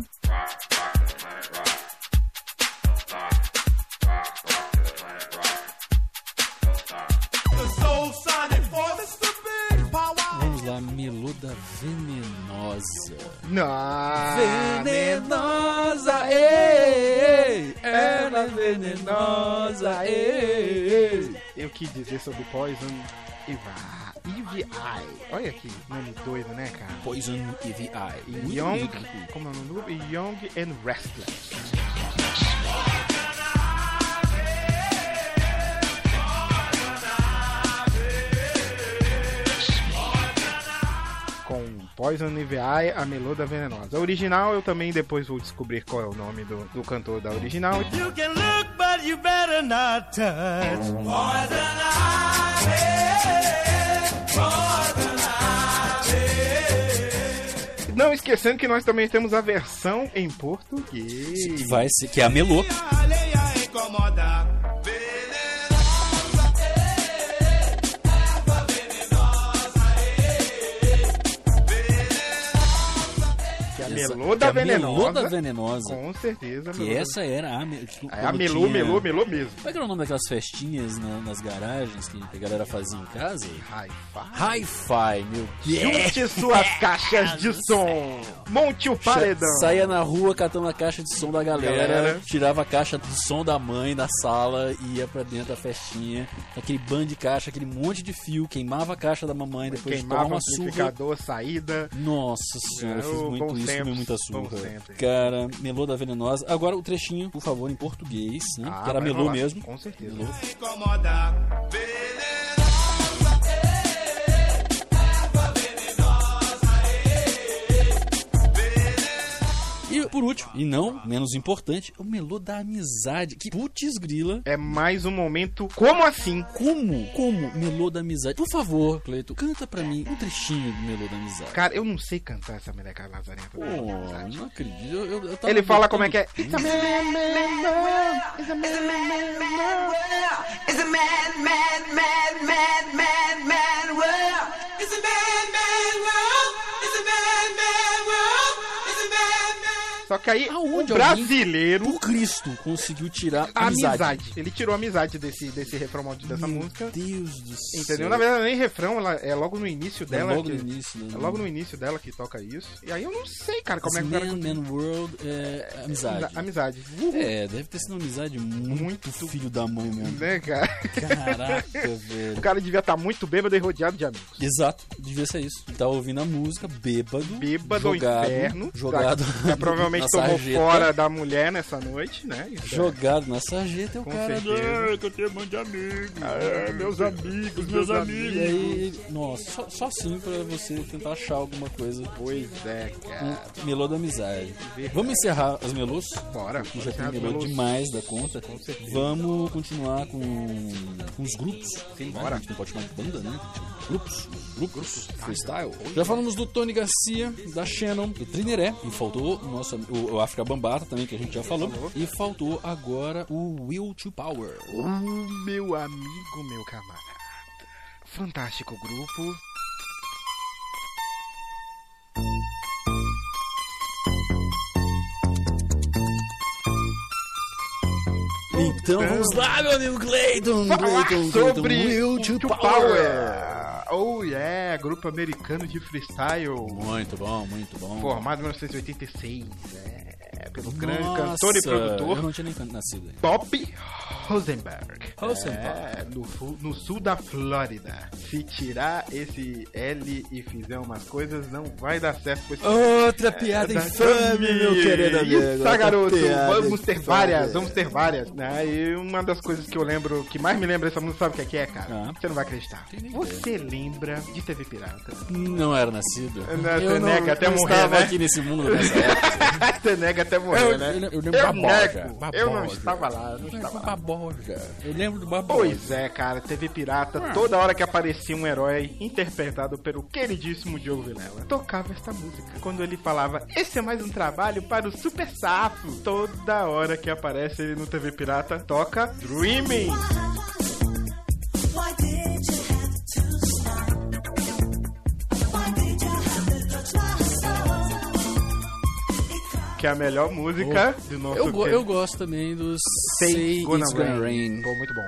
Vamos lá, Melô da Venenosa. Não. Venenosa, ei, ela é venenosa, ei. Eu quis dizer sobre Poison Eva. Eve Eye. Olha que nome doido, né, cara? Poison Ivy Eye. Muito Young, bonito, muito. como é o nome do grupo? Young and Restless. Com Poison Ivy Eye, a Melô da Venenosa. A original eu também depois vou descobrir qual é o nome do, do cantor da original. You can look, but you better not touch. Poison Não esquecendo que nós também temos a versão em português. Que vai ser, que é a Melô. ivy, incomoda. Que é a Essa- Melô da que é a Venenosa. Melô da Venenosa. Com certeza. Que Melô da- essa era a... me- que- É a quando Melô, tinha- Melô, Melô mesmo. Como é que era o nome daquelas festinhas na- nas garagens que a galera fazia em casa? Hi-Fi. Hi-Fi, meu Deus. Junte suas caixas de som. Monte o paredão. Saía na rua catando a caixa de som da galera, Galera. tirava a caixa de som da mãe da sala e ia pra dentro da festinha. Aquele bando de caixa, aquele monte de fio, queimava a caixa da mamãe depois de tomar Queimava o uma surra. amplificador, saída. Nossa senhora, eu É, fiz o muito bons isso, tempos, comi muita bons surra. tempos. Cara, Melô da Venenosa. Agora o trechinho, por favor, em português, né? Ah, que era vai Melô rolar, mesmo. Com certeza. Melô. Incomoda. E por último, e não menos importante, o Melô da Amizade. Que putz grila. É mais um momento. Como assim? Como? Como? Melô da Amizade. Por favor, Cleito, canta pra mim um trechinho do Melô da Amizade. Cara, eu não sei cantar essa meleca lazarenta. Pô, não acredito. Eu, eu, eu tava Ele fala botando- como é que é. It's a man, man, world. It's a man, man, world. It's a mad, mad, mad, mad, mad, mad world. It's a mad, mad world. It's a mad, mad world. It's a mad, mad. Só que aí, Aonde o brasileiro... Por Cristo, conseguiu tirar A amizade. amizade. Ele tirou a amizade desse, desse refrão maldito dessa Meu música. Deus do céu. Entendeu? Na verdade, nem refrão, ela é logo no início dela. logo que- no início, né? É logo no início dela que toca isso. E aí eu não sei, cara, como Esse é que o cara Man, conseguiu- Man World é amizade. Amizade. É, deve ter sido uma amizade muito, Muito. filho da mãe mesmo. Né, cara? Caraca, O velho. cara devia estar muito bêbado e rodeado de amigos. Exato, devia ser isso. Ele tava ouvindo a música, bêbado, Bêbado ao jogado, inferno. jogado Já provavelmente na tomou sarjeta, fora da mulher nessa noite, né? Isso é- jogado na sarjeta, e o Com cara... certeza. "Ah, que eu tenho um monte de amigos. É, meus amigos, Meus amigos. E aí, nossa, só, só assim pra você tentar achar alguma coisa. Pois é, cara. Um melô da amizade. Vamos encerrar as melôs? Bora. Que já tem Encerrar as melô melôs. demais da conta. Com certeza. Vamos continuar com, com os grupos. Sim, Né? bora. A gente não pode chamar de banda, né? Grupos. Grupos. Freestyle. Já falamos do Tony Garcia, da Shannon, do Trineré. E faltou o nosso o, o África Bambata também, que a gente já falou. E faltou agora o Will to Power. O meu amigo, meu camarada. Fantástico grupo. Então vamos lá, meu amigo Clayton. Falar Clayton, sobre Clayton. Will o to To Power. Power. Oh yeah, grupo americano de freestyle. Muito bom, muito bom. Formado em mil novecentos e oitenta e seis. É, pelo grande Nossa, cantor e produtor Eu não tinha nem nascido aí. Bob Rosenberg. Rosenberg. É, no, fu- no sul da Flórida. Se tirar esse L e fizer umas coisas, não vai dar certo. Pois Outra piada da infame, meu querido amigo. Isso, Outra garoto. piada Vamos ter infame. várias, vamos ter várias. Né? E uma das coisas que eu lembro, que mais me lembra dessa música, sabe o que é, que é, cara? Ah. Você não vai acreditar. Tem nem Você lembra de T V Pirata? Não era nascido. Não, você eu não, nega até não morrer, estava né? aqui nesse mundo nessa época. Você nega até morrer, Eu- né? eu- eu lembro da Borja, nego. Baboja. Eu não estava lá, eu não estava lá. Baboja. Eu lembro do Baboja. Pois é, cara, T V Pirata, toda hora que aparecia um herói interpretado pelo queridíssimo Diogo Vilela, tocava esta música. Quando ele falava, esse é mais um trabalho para o Super Safo. Toda hora que aparece ele no T V Pirata, toca Dreaming. Que é a melhor música do nosso... Eu, go- que- eu gosto também dos Say Say Gonna It's Gonna Rain. Rain. Pô, muito bom.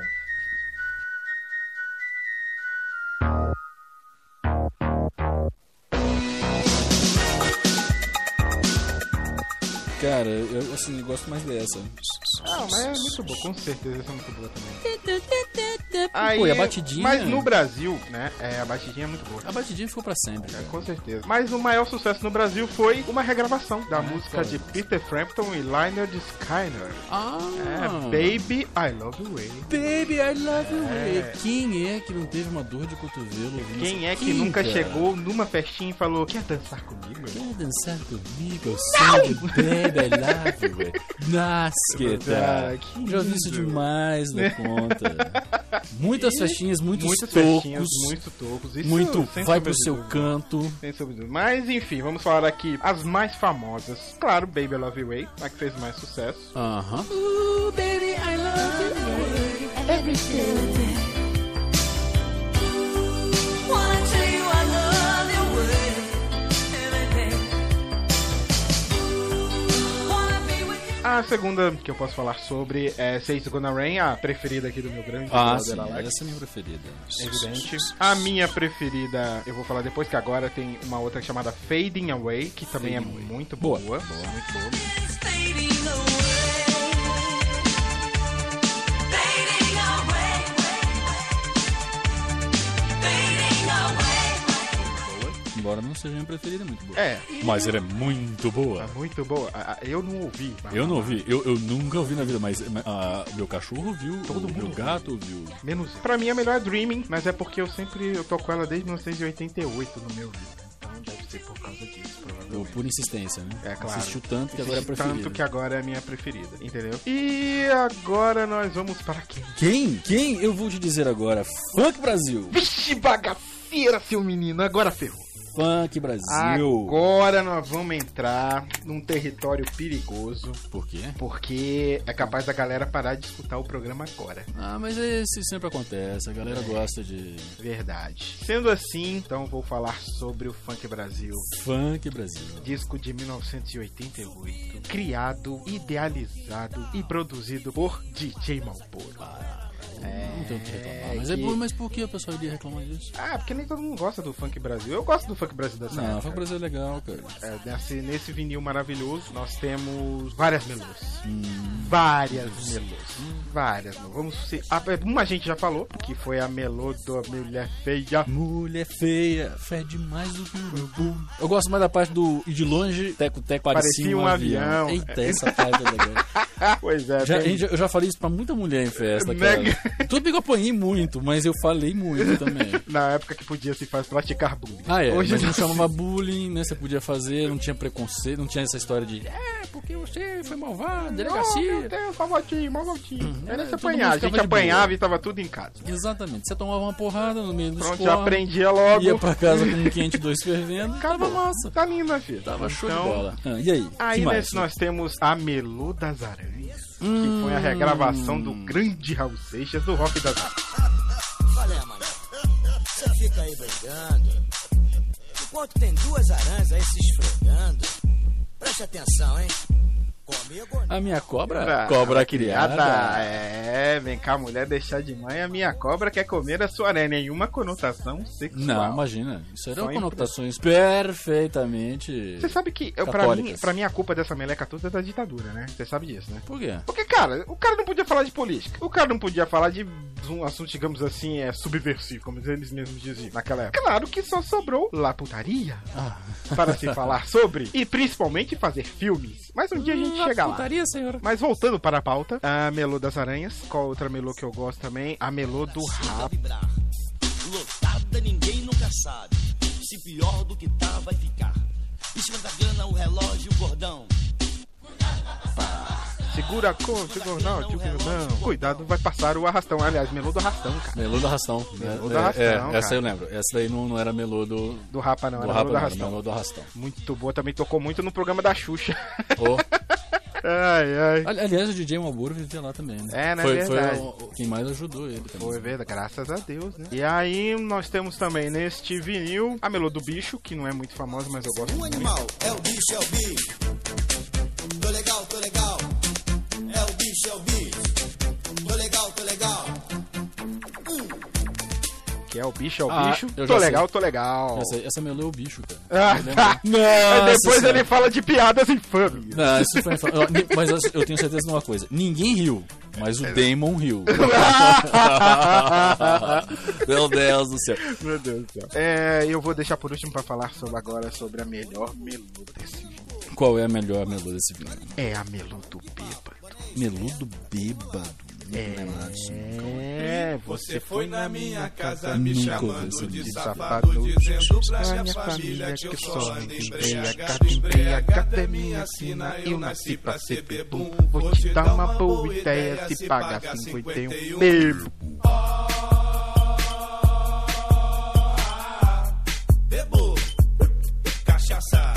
Cara, eu assim, eu gosto mais dessa. Ah, mas é muito boa, com certeza essa é muito boa também. Aí, Pô, e a batidinha? Mas no Brasil, né, é, a batidinha é muito boa. A batidinha ficou pra sempre. É, cara. com certeza. Mas o maior sucesso no Brasil foi uma regravação da música qual? de Peter Frampton e Lynyrd Skynyrd. Ah, É, Baby, I Love You Way. Baby, I love you. É. Quem é que não teve uma dor de cotovelo ouvindo Quem essa- é que nunca cara? chegou numa festinha e falou, quer dançar comigo? Quer dançar comigo? Eu sou de Baby, I love you. Nossa, que Ah, tal? que Já ouvi isso lindo. demais da conta. Muitas festinhas, muitos Muitas tocos. festinhas, muito tocos. Isso, Muito sem vai sombra pro de seu dúvida. canto. Sem sombra de dúvida. Mas enfim, vamos falar aqui as mais famosas. Claro, Baby I Love You Way, a que fez mais sucesso. Aham. Ooh, baby, I love you. Every day. Wanna tell you I love your way. Every day. Wanna be with you. A segunda que eu posso falar sobre é Say It's Gonna Rain, a preferida aqui do meu grande Ah, brother sim, Alex. essa é a minha preferida. Evidente. A minha preferida, eu vou falar depois, que agora tem uma outra chamada Fading Away, que também Fading é Away. muito Boa. boa. Muito boa. It's fading away. Fading away. Fading away. Embora não seja a minha preferida, é muito boa. É, Mas ela é muito boa. é muito boa. A- a- Eu não ouvi. Eu não ouvi, eu, eu nunca ouvi na vida, mas ah, meu cachorro ouviu, Todo o mundo meu ouviu. gato ouviu. Menos eu. Pra mim a melhor é Dreaming, mas é porque eu sempre eu toco ela desde mil novecentos e oitenta e oito no meu livro. Então deve ser por causa disso, provavelmente. Domingo. Por insistência, né? É claro. Assistiu tanto que agora é preferida. Tanto que agora é a minha preferida, entendeu? E agora nós vamos para quem? Quem? Quem? Eu vou te dizer agora. Funk Brasil. Vixe, bagaceira, seu menino. Agora ferrou. Funk Brasil. Agora nós vamos entrar num território perigoso. Por quê? Porque é capaz da galera parar de escutar o programa agora. Ah, mas isso sempre acontece. A galera gosta de... Verdade. Sendo assim, então vou falar sobre o Funk Brasil. Funk Brasil. Disco de mil novecentos e oitenta e oito. Criado, idealizado e produzido por D J Malboro. Ah, é, não tem o que reclamar. Mas, que... é bom, mas por que a pessoa iria reclamar disso? Ah, porque nem todo mundo gosta do Funk Brasil. Eu gosto do Funk Brasil dessa Não, época. o Funk Brasil é legal, cara. É, nesse, nesse vinil maravilhoso, nós temos várias melôs. Hum. Várias melôs. Hum. Várias. Vamos ser... Uma gente já falou, que foi a melô da Mulher Feia. Mulher feia, fede mais do que o urubu. Eu gosto mais da parte do ir de longe, teco, teco, parecia, parecia um, um avião. avião. Eita, essa parte é legal. Pois é. Já, tem... Eu já falei isso pra muita mulher em festa, cara. Tudo bem que eu apanhei muito, mas eu falei muito também. Na época que podia se fazer praticar bullying. Ah, é. Hoje mas não chamava bullying, né? Você podia fazer, não tinha preconceito, não tinha essa história de é, porque você foi malvado, delegacia. Oh, meu Deus, malvadinho, malvadinho. Era É, se apanhar. A gente apanhava e tava tudo em casa. Exatamente. Você tomava uma porrada no meio do Pronto, esporte, já aprendia logo. Ia pra casa com um quente, dois fervendo. Acabou. Tava massa. Tá lindo, né, filho? Tava show então, de bola. Ah, e aí? Aí que nesse mais? nós temos a Melô das Aranhas. Hum. Que foi a regravação do grande Raul Seixas do Rock das Aranhas. Olha, mano, você fica aí brigando, enquanto tem duas aranhas aí se esfregando. Preste atenção, hein? Comigo A minha cobra? Cobra, Cobra criada. criada. É, vem cá, mulher deixar de mãe. A minha cobra quer comer a sua aranha. Nenhuma conotação sexual. Não, imagina. Isso eram Só conotações perfeitamente. Você sabe que, eu, pra, católicas. mim, pra mim, a culpa dessa meleca toda é da ditadura, né? Você sabe disso, né? Por quê? Porque, cara, o cara não podia falar de política. O cara não podia falar de um assunto, digamos assim, é subversivo, como eles mesmos diziam naquela época. Claro que só sobrou lá putaria Ah. para se falar sobre e principalmente fazer filmes. Mas um dia a gente Hum, chega lá. putaria, senhor. Mas voltando para a pauta, a Melô das Aranhas. Qual outra melô que eu gosto também? A melô do rap. vibrar. Lotada, ninguém nunca sabe. Se pior do que tá, vai ficar. Em cima da grana, o relógio e o cordão. Segura a cor, segura não, tio, não. Cuidado, vai passar o arrastão. Aliás, melô do arrastão, cara. Melô do Arrastão. Melô É, do Arrastão, é, cara. Essa eu lembro. Essa daí não, não era melô do... Do rapa não, do era Rapa, melô do não, era arrastão. melô do Arrastão. Muito boa, também tocou muito no programa da Xuxa. Oh. Ai, ai. Ali- Aliás, o D J Malboro vivia lá também, né? É, né, Foi, verdade. foi o- o- quem mais ajudou ele também. Foi verdade, graças a Deus, né? E aí nós temos também neste vinil a melô do bicho, que não é muito famosa, mas eu gosto Um muito. animal, é o bicho, é o bicho. Tô legal, tô legal. É o bicho, é o bicho. Tô legal, tô legal. Que é o bicho, é o Ah, bicho. eu Tô já legal, sei. tô legal. Essa, essa melô é o bicho, cara. Ah, Eu lembro. tá. Aí Nossa depois Senhora. ele fala de piadas infames. Não, isso foi infa- eu- ni- Mas eu- eu tenho certeza de uma coisa. Ninguém riu, mas o Damon riu. Meu Deus do céu. Meu Deus do céu. É, eu vou deixar por último pra falar sobre agora sobre a melhor melô desse vinil. Qual é a melhor melô desse vinil? É a melô do bêbado. Melô do bêbado. É, você foi na minha casa me me chamando chamando de de safado, safado, dizendo pra pra minha minha família que eu só ando embriagado, embriagado, embriagado é minha sina, eu nasci pra ser bebum. Vou te dar uma boa ideia, se pagar cinquenta e um bebo. Bebo, cachaça.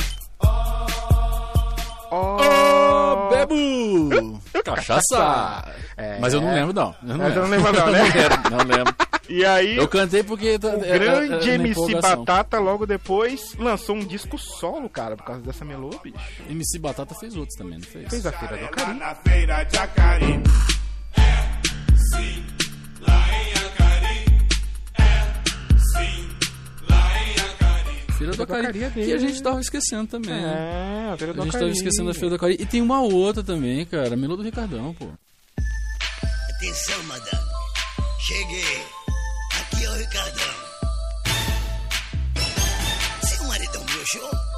Oh, Bebo! Cachaça! É. Mas eu não lembro, não. Eu não Mas eu não lembro. lembro não, né? Não lembro, não lembro. E aí, Eu cantei porque... o grande M C Batata logo depois lançou um disco solo, cara, por causa dessa melô, bicho. M C Batata fez outros também, não fez? Fez a Feira do Acari. Na feira de Acari. É, sim, lá em Acari. É, sim, lá em Acari. Feira do do Acari Acari, é dele. que a gente tava esquecendo também. É, a Feira do A gente Acari. tava esquecendo a Feira do Acari. E tem uma outra também, cara. Melô do Ricardão, pô. Atenção, madame. Cheguei. Aqui é o Ricardão. Seu maridão broxou?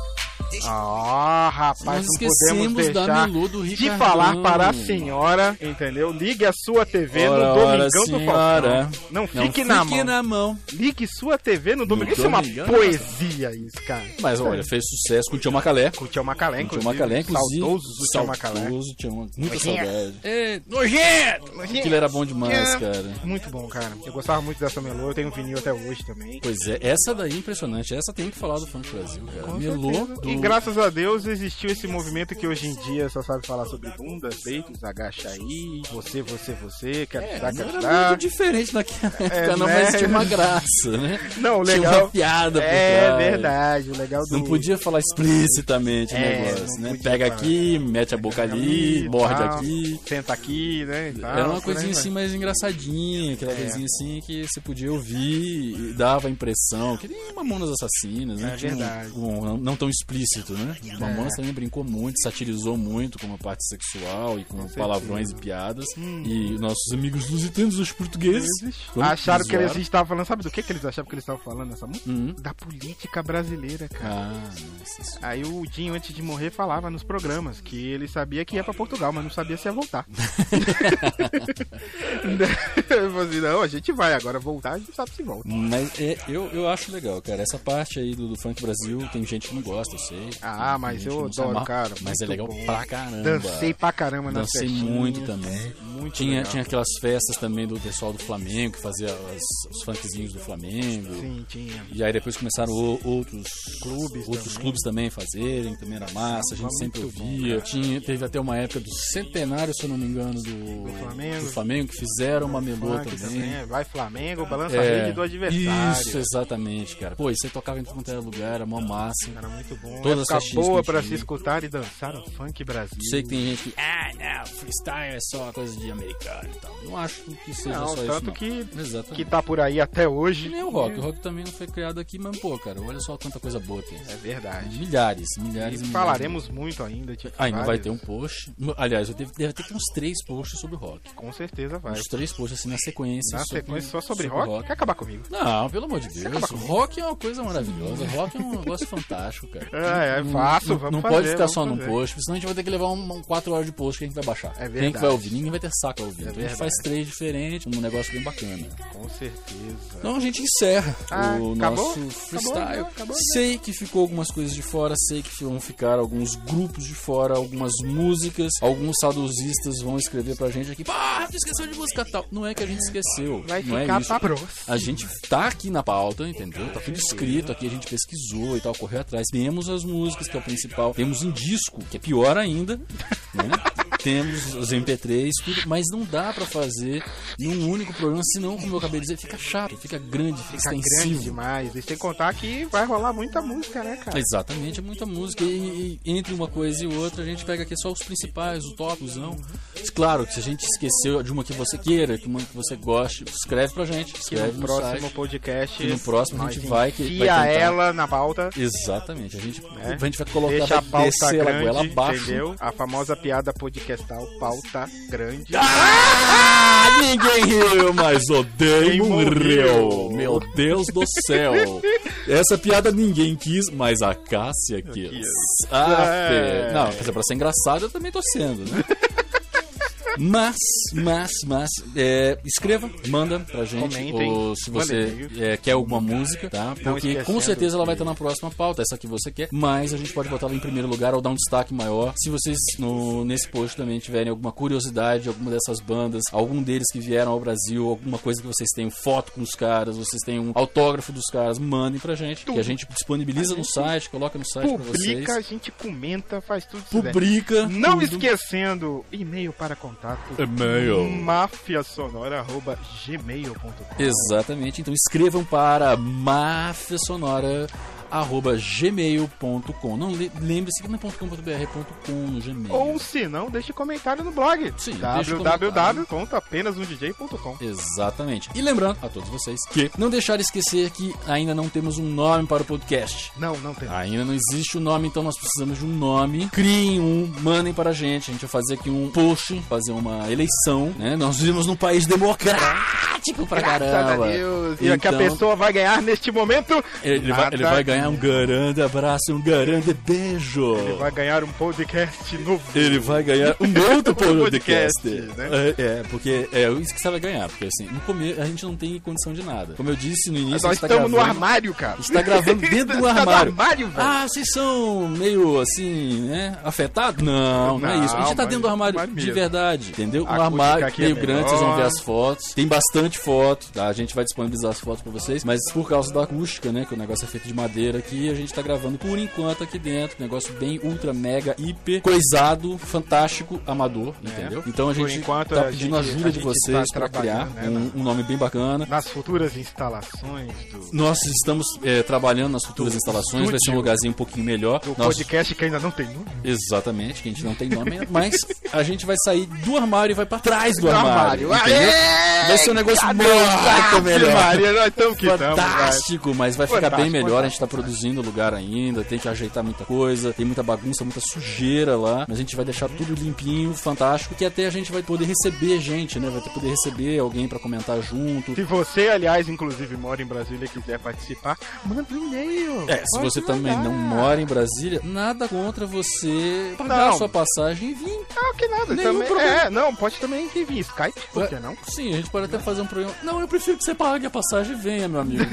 Ah, rapaz, Nós não podemos esquecemos da deixar Melô do de Ricardão. falar para a senhora, entendeu? Ligue a sua T V Ora, no ora, Domingão do senhora. Faustão. Não fique, Não fique na, mão. na mão. Ligue sua T V no Domingão. Isso é uma Domingão do poesia, isso, cara. Mas olha, fez sucesso com o Tio Macalé. Com o Tio Macalé, Com o Tio inclusive. Macalé, inclusive. Saudoso do Tio Macalé. Saudoso, tinha uma- muita Nojento. saudade. É, nojento! Aquilo era bom demais, cara. Muito bom, cara. Eu gostava muito dessa Melô, eu tenho um vinil até hoje também. Pois é, essa daí é impressionante. Essa tem que falar do Funk Brasil, cara. Com Melô certeza. do... E graças a Deus existiu esse movimento que hoje em dia só sabe falar sobre bunda, peitos, agacha aí, você, você, você, quer É, te dar, não quer te era dar. muito diferente naquela época, É, não, né? mas tinha uma graça, né? Não, o Tinha legal. uma piada por É trás. verdade, o legal do. Não podia falar explicitamente o É, negócio, não né? podia Pega falar. aqui, mete a boca ali, e morde tal, aqui. Senta aqui, né? e tal, Era uma por coisinha aí assim vai. mais engraçadinha, aquela É. coisinha assim que você podia ouvir e dava a impressão que nem Mamonas Assassinas, né? É Tinha um- verdade. um- não, não tão explícito, né? Mamonas É. também brincou muito, satirizou muito com a parte sexual e com, Com palavrões e piadas. E nossos amigos lusitanos, os portugueses, foram Acharam que eles zoaram. estavam falando, sabe do que, que eles achavam que eles estavam falando nessa música? Uhum. Da política brasileira, cara. Ah, nossa, isso. Aí o Dinho, antes de morrer, falava nos programas que ele sabia que ia pra Portugal, mas não sabia se ia voltar. Eu falei assim, não, a gente vai, agora voltar a gente sabe se volta. Mas é, eu, eu acho legal, cara. Essa parte aí do, do Funk Brasil, tem gente que não gosta, eu sei. Ah, Tem mas gente eu que não se adoro, amarra, cara, Mas é muito legal bom. pra caramba. Dancei pra caramba nas Dancei festinhas. muito também. Muito Tinha, legal. tinha aquelas festas também do pessoal do Flamengo, que fazia as- os funkzinhos do Flamengo. Sim, tinha. E aí depois começaram o- outros Clubes outros também. clubes também fazerem, também era massa, a gente Muito sempre bom, ouvia. cara. Tinha, teve até uma época do centenário, se eu não me engano, do, Do Flamengo. do Flamengo, que fizeram uma melô Funk também. é, vai Flamengo, balança a É, rede do adversário. Isso, exatamente, cara. Pô, isso aí tocava em todo lugar, era mó massa. Era muito bom. Todas as Época festinhas boa que a pra gente se ia. escutar e dançar no Funk Brasil. Sei que tem gente que, ah, não, freestyle é só coisa de americano e tal. Não acho que seja Não, só isso, tanto não. que, Exatamente. que tá por aí até Que hoje. nem o rock. O rock também não foi criado aqui, mas, pô, cara, olha só quanta coisa boa tem. É verdade. Milhares, milhares E e milhares. falaremos muito ainda. Tipo, Ainda vai vários. ter um post. Aliás, eu devo, deve ter uns três posts sobre rock. Com certeza vai. Uns três posts assim na sequência. Na sobre- sequência só sobre, rock? Quer acabar comigo? Não, pelo amor de Deus. acabar comigo? Rock é uma coisa maravilhosa. Rock é um negócio fantástico, cara. É, é Não- fácil, não, vamos Não fazer, pode ficar vamos só num fazer. post, porque senão a gente vai ter que levar um, um quatro horas de post que a gente vai baixar. É Quem que verdade. vai ouvir? Ninguém vai ter saco a ouvir. É então a gente verdade. faz três diferentes, um negócio bem bacana. Com certeza. Então a gente encerra Ah, o acabou? nosso freestyle. Acabou, acabou, né? Sei que ficou algumas coisas de fora, sei que vão ficar alguns grupos de fora, algumas músicas, alguns saudosistas vão escrever pra gente aqui. Pá, tu esqueceu de música tal. Não é que a gente esqueceu. Vai não ficar é isso. pra próxima. A gente tá aqui na pauta, entendeu? Tá tudo escrito aqui, a gente pesquisou e tal, correu atrás. Temos as músicas, que é o principal. Temos em disco, que é pior ainda, né? Temos os M P três, tudo, mas não dá pra fazer num único programa, senão, como eu acabei de dizer, fica chato, fica grande, fica, Fica extensivo. grande demais. E sem contar que vai rolar muita música, né, cara? Exatamente, é muita música. E, e entre uma coisa e outra, a gente pega aqui só os principais, o topzão. Claro que se a gente esqueceu de uma que você queira, que uma que você goste, escreve pra gente. Que Escreve no no próximo site. podcast. Que no próximo a nós gente vai que- vai enfia tentar. ela na pauta. Exatamente, a gente, Né? a gente vai colocar, Deixa a vai pauta descer ela grande, goela abaixo. entendeu? A famosa piada podcastal, pauta grande. Ah, ninguém riu, mas o Damon Quem morreu? morreu. Meu Deus do céu. Essa piada ninguém quis, mas a Cássia quis. quis. Ah, É. Fê. Não, quer dizer, pra ser engraçado eu também tô sendo, né? Mas, mas, mas, é, escreva, manda pra gente, Comentem, ou se você mandem e-mail. é, quer alguma música, tá? Porque com esquecendo certeza ela vai que- estar na próxima pauta, essa que você quer, mas a gente pode botar ela em primeiro lugar ou dar um destaque maior. Se vocês no, nesse post também tiverem alguma curiosidade, alguma dessas bandas, algum deles que vieram ao Brasil, alguma coisa que vocês tenham foto com os caras, vocês têm um autógrafo dos caras, mandem pra gente, que a gente disponibiliza no site, coloca no site pra vocês. Publica, a gente comenta, faz tudo isso daí. Publica. Não tudo. esquecendo, e-mail para contato. E-mail. máfiasonora arroba gmail ponto com. Exatamente, então escrevam para máfiasonora arroba gmail ponto com. Não le- lembre-se que não é .com.br, é .com no Gmail. Ou se não, deixe comentário no blog. Sim, deixe w w w ponto apenas um d j ponto com. Exatamente. E lembrando a todos vocês que não deixar de esquecer que ainda não temos um nome para o podcast. Não, não tem. Ainda não existe o nome, então nós precisamos de um nome. Criem um, mandem para a gente. A gente vai fazer aqui um post, fazer uma eleição, né? Nós vivemos num país democrático. prático pra Graças caramba. a Deus. E o que a Então- pessoa vai ganhar neste momento? Ele vai, ele Nada. vai ganhar um grande abraço, um grande beijo. Ele vai ganhar um podcast novo. Ele vai ganhar um outro podcast. podcast, né? É, é, porque é isso que você vai ganhar. Porque assim, no começo a gente não tem condição de nada. Como eu disse no início, Nós a gente tá estamos no gravando- armário, cara. A gente tá gravando dentro do Tá no armário. armário, velho. Ah, vocês são meio assim, né? Afetados? Não, não, é Não, isso. A gente tá mas- dentro do armário mas de mesmo. verdade, entendeu? A Um armário acústica aqui é meio grande, vocês vão ver melhor. as fotos. Tem bastante foto, tá? A gente vai disponibilizar as fotos pra vocês. Mas por causa da acústica, né? Que o negócio é feito de madeira aqui, a gente tá gravando por enquanto aqui dentro. Negócio bem ultra, mega, hiper, coisado, fantástico, amador, entendeu? Então a Por gente enquanto, tá a pedindo gente- ajuda a de gente vocês tá pra criar trabalhando, né, um, um nome bem bacana. Nas futuras instalações do, Nós estamos é, trabalhando nas futuras instalações, vai ser um estúdio. lugarzinho um pouquinho melhor. do Nós- podcast que ainda não tem nome. Exatamente, que a gente não tem nome, mas a gente vai sair do armário e vai pra trás do Do armário. armário. Entendeu? Aê! Vai ser um negócio Cadê? muito Ave melhor. Maria, nós estamos que estamos, Fantástico, mas vai ficar Fantástico, bem melhor. A gente tá fantástico. produzindo o lugar ainda, tem que ajeitar muita coisa, tem muita bagunça, muita sujeira lá. Mas a gente vai deixar tudo limpinho, fantástico, que até a gente vai poder receber gente, né? Vai poder receber alguém pra comentar junto. Se você, aliás, inclusive mora em Brasília e quiser participar, manda um e-mail. É, se Pode você também mandar. não mora em Brasília, nada contra você pagar Não. a sua passagem e vir. Não, que nada. Nenhum Também, problema. é, não, pode também vir Skype, por que não? Sim, a gente pode até fazer um programa. Não, eu prefiro que você pague a passagem e venha, meu amigo.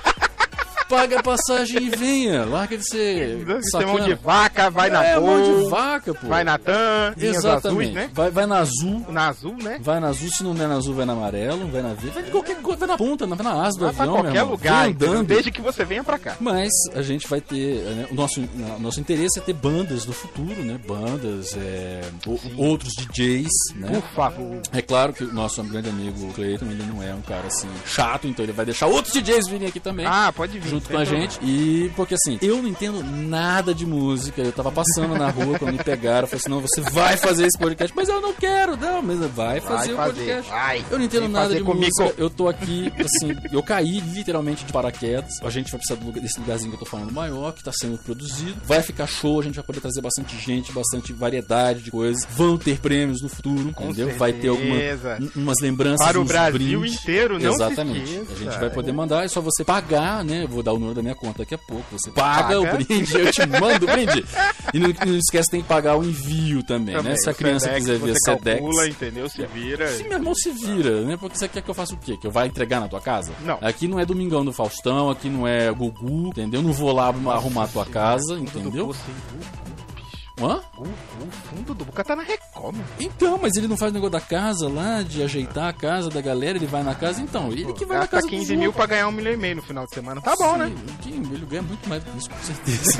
Paga a passagem e venha. Larga de ser. Você é mão de sacana. vaca, vai na É, mão de Gol, vaca, pô. vai na TAM, linhas Exatamente. azuis, né? Vai, vai na azul. Na azul, né? Vai na azul, se não é na azul, vai na amarelo, vai na verde, vai de qualquer coisa, vai na ponta, vai na asa do Vai pra avião, meu qualquer irmão. lugar, Vem entendeu? andando. Desde que você venha pra cá. Mas a gente vai ter, né, o nosso, o nosso interesse é ter bandas no futuro, né? Bandas, é, o- outros D Js, né? Por favor. É claro que o nosso grande amigo Cleiton, ele não é um cara assim chato, então ele vai deixar outros D Js virem aqui também. Ah, pode vir. Junto sem com a problema. gente. E porque assim, eu não entendo nada de música. Eu tava passando na rua quando me pegaram. Eu falei assim: não, você vai fazer esse podcast. Mas eu não quero, não, mas vai fazer Vai o fazer, podcast. vai. Eu não entendo Vem nada fazer de comigo. música. Eu tô aqui, assim, eu caí literalmente de paraquedas. A gente vai precisar do lugar- desse lugarzinho que eu tô falando maior, que tá sendo produzido. Vai ficar show, a gente vai poder trazer bastante gente, bastante variedade de coisas. Vão ter prêmios no futuro, Com entendeu? Vai ter alguma, certeza. um- umas lembranças. Para o uns Brasil brindes. inteiro, não se Exatamente. esqueça. A gente vai poder mandar, é só você pagar, né? Eu vou dar o número da minha conta daqui a pouco. Você paga, Paga. o brinde, eu te mando o brinde. E não, não esquece, tem que pagar o envio também, Também, né? Se a o criança Sedex, quiser ver você Sedex. calcula, entendeu? Se vira. Se meu irmão se vira, né? Porque você quer que eu faça o quê? Que eu vá entregar na tua casa? Não. Aqui não é Domingão do Faustão, aqui não é Gugu, entendeu? Eu não vou lá arrumar a tua casa, entendeu? Do Poço, hein? Hã? O, o fundo do Boca tá na Record, meu. Então, mas ele não faz o negócio da casa lá, de ajeitar a casa da galera, ele vai na casa, então. Ele que vai na Gasta casa quinze dos mil outros. pra ganhar um milhão e meio no final de semana. Tá bom, né? Sim, ele ganha muito mais do que isso, com certeza.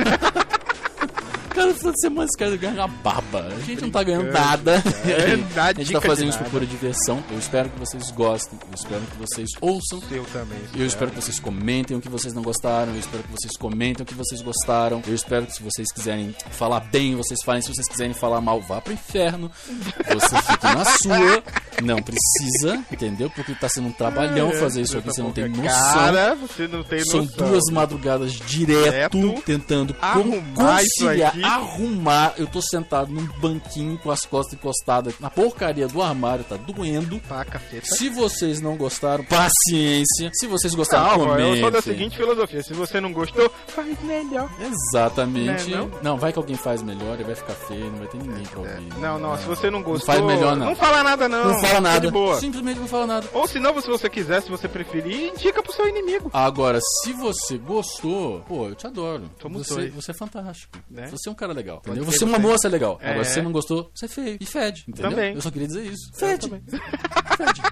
Cara, no final de semana esse cara ganha uma baba. A gente não tá ganhando nada. É, dá A gente dica tá fazendo de isso por nada. pura diversão. Eu espero que vocês gostem. Eu espero que vocês ouçam. Eu também. Eu espero que vocês comentem o que vocês não gostaram. Eu espero que vocês comentem o que vocês gostaram. Eu espero que se vocês quiserem falar bem, vocês falem. Se vocês quiserem falar mal, vá pro inferno. Você fique na sua. Não precisa, entendeu? Porque tá sendo um trabalhão fazer isso aqui. Você não tem noção. Cara, você não tem São noção. duas madrugadas direto, Direto. tentando com- Arrumar isso conciliar, aqui. arrumar. Eu tô sentado num banquinho com as costas encostadas na porcaria do armário, tá doendo. Tá, caceta. Se vocês não gostaram, paciência. Se vocês gostaram, Não, comentem. eu sou da seguinte filosofia: se você não gostou, faz melhor. Exatamente. Né, não? não? vai que alguém faz melhor e vai ficar feio, não vai ter ninguém pra ouvir. Não, não, se você não gostou, faz melhor, não. não fala nada, não. Não fala Tá nada. de boa. Simplesmente não fala nada. Ou se não, se você quiser, se você preferir, indica pro seu inimigo. Agora, se você gostou, pô, eu te adoro. Somos você, dois. você é fantástico. Né? Você é um cara legal. Pode Entendeu? ser Você é uma você. moça legal. É. Agora, se você não gostou, você é feio. E fede. Entendeu? Também. Eu só queria dizer isso. Eu Fede. também. Fede.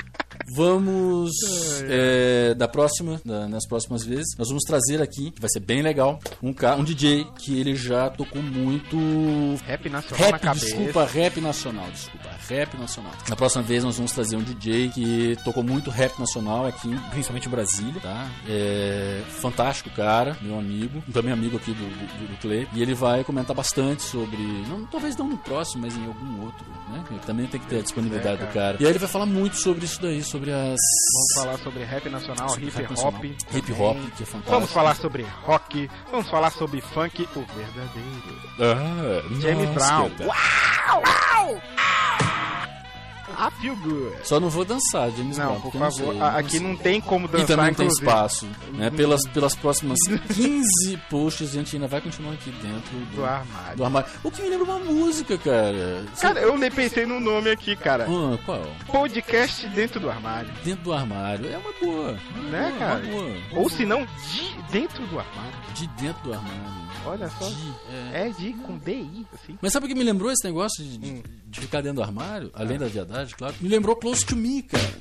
Vamos, é, da próxima, da- nas próximas vezes, nós vamos trazer aqui, que vai ser bem legal, um, ca- um D J que ele já tocou muito Rap nacional na rap, cabeça. desculpa, rap nacional, desculpa, rap nacional. Na próxima vez nós vamos trazer um D J que tocou muito rap nacional aqui, principalmente em Brasília, tá? É fantástico, cara, meu amigo, também amigo aqui do, do, do Clay, e ele vai comentar bastante sobre, não, talvez não no próximo, mas em algum outro, né? Ele também tem que ter a disponibilidade É, do cara. E aí ele vai falar muito sobre isso daí, sobre as... Vamos falar sobre rap nacional, Sobre hip rap hop. nacional. Hip também. hop, que é fantástico. Vamos falar sobre rock. Vamos falar sobre funk, o verdadeiro. Ah, James nossa, Brown. cara. Uau! I feel good. Só não vou dançar, James Não, Brown. por porque eu não favor. sei, A- não aqui sei. não tem como dançar, E também não tem inclusive. espaço, né? Pelas, pelas próximas quinze posts, a gente ainda vai continuar aqui dentro do, Do armário. do armário. O que me lembra uma música, cara. Você- Cara, eu nem pensei no nome aqui, cara. Ah, qual? Podcast dentro do armário. Dentro do armário. É uma boa. Uma Né, boa, cara? Uma boa. Ou se não, de dentro do armário. De dentro do armário. Olha só. De, é. É de com D I, assim. Mas sabe o que me lembrou esse negócio de, de- Hum. de ficar dentro do armário? Além da viadagem, claro. Me lembrou Close to Me, cara.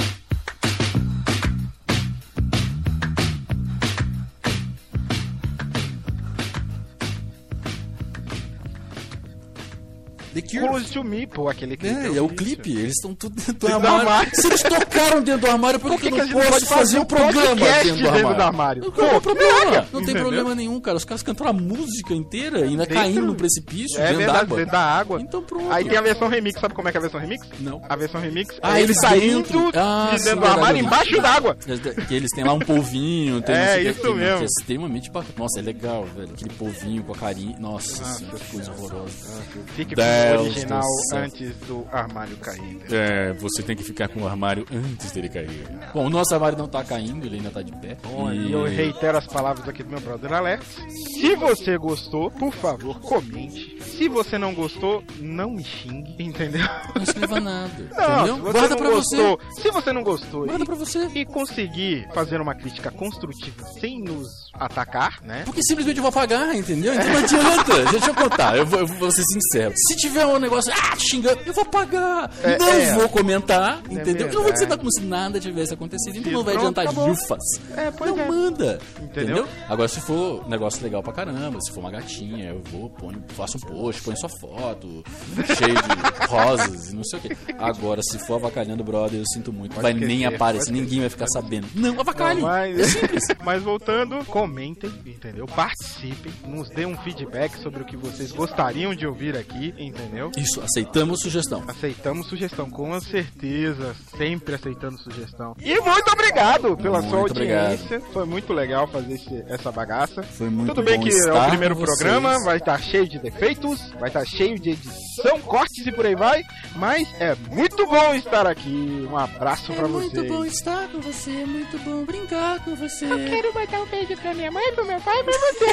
The Cure. Close to Me, pô, aquele clipe. É, eu é o vi clipe, isso. eles estão tudo dentro do Dentro do armário. armário. Se eles tocaram dentro do armário, por que, Por que que que eu a não gente não posso pode fazer um programa podcast dentro do dentro armário? do armário? Não tem Pô, problema, não tem entendeu? problema nenhum, cara. Os caras cantaram a música inteira, ainda Dentro- caindo no precipício, É dentro verdade, d'água. dentro da água. Então pronto. Aí tem a versão remix, sabe como é que é a versão remix? Não. A versão remix Ah, é eles ele saindo dentro. Ah, de sim, dentro do verdade, armário eu vi. embaixo d'água. Que eles têm lá um polvinho, tem É, não sei o que, isso que, mesmo. que é extremamente bacana. Nossa, é legal, velho. Aquele polvinho com a carinha. Nossa, senhora, que coisa horrorosa. Fique com Deus o original do céu. antes do armário cair. É, você tem que ficar com o armário antes dele cair. Bom, o nosso armário não tá caindo, ele ainda tá de pé. E eu reitero as palavras aqui do meu brother Alex. Se você gostou, por favor, comente. Se você não gostou, não me xingue, entendeu? Não escreva nada, Não, entendeu? se você Guarda não pra gostou, você. se você não gostou Guarda e, pra você. e conseguir fazer uma crítica construtiva sem nos atacar, né? Porque simplesmente eu vou apagar, entendeu? Então não adianta. Deixa eu contar, eu vou, eu vou ser sincero. Se tiver um negócio, ah, xingando, eu vou apagar. É, não é. vou comentar, entendeu? Eu não vou verdade. dizer como se nada tivesse acontecido, então Isso, não vai pronto, adiantar acabou. lufas. É, pois não é. manda, Entendeu? entendeu? Agora, se for um negócio legal pra caramba, se for uma gatinha, eu vou, ponho, faço um post, ponho sua foto, cheio de rosas e não sei o quê. Agora, se for avacalhando, brother, eu sinto muito. Pode vai esquecer, nem aparecer, pode ninguém vai ficar sabendo. Não, avacalhe. Mas, mas voltando, comentem, entendeu? Participem, nos dêem um feedback sobre o que vocês gostariam de ouvir aqui, entendeu? Isso, aceitamos sugestão. Aceitamos sugestão, com certeza, sempre aceitando sugestão. E muito obrigado pela Muito sua obrigado. audiência. Foi muito legal fazer esse- essa bagaça. Foi muito Tudo bem bom que é estar o primeiro com vocês. programa, vai estar cheio de defeitos, vai estar cheio de edição, cortes e por aí vai, mas é muito bom estar aqui. Um abraço pra vocês. estar com você, é muito bom brincar com você. Quero mandar um beijo pra minha mãe, pro meu pai e pra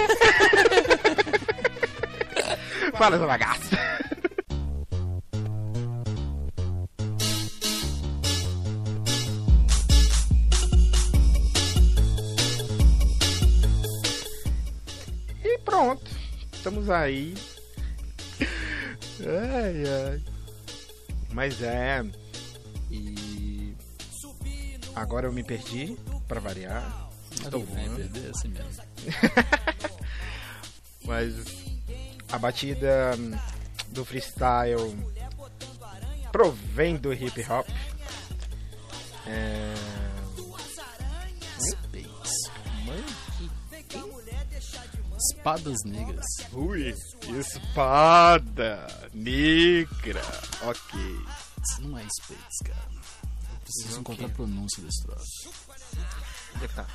você. Fala essa bagaça. E pronto. Estamos aí. Ai, ai. Mas é. E. Agora eu me perdi, pra variar. Estou Vai voando. perder assim mesmo. Mas a batida hum, do freestyle provém do hip hop. É... Space. Espadas negras. Ui, espada negra. Ok. Isso não é Space, cara. Eu preciso Não encontrar que- a pronúncia desse troço. Onde é que tá?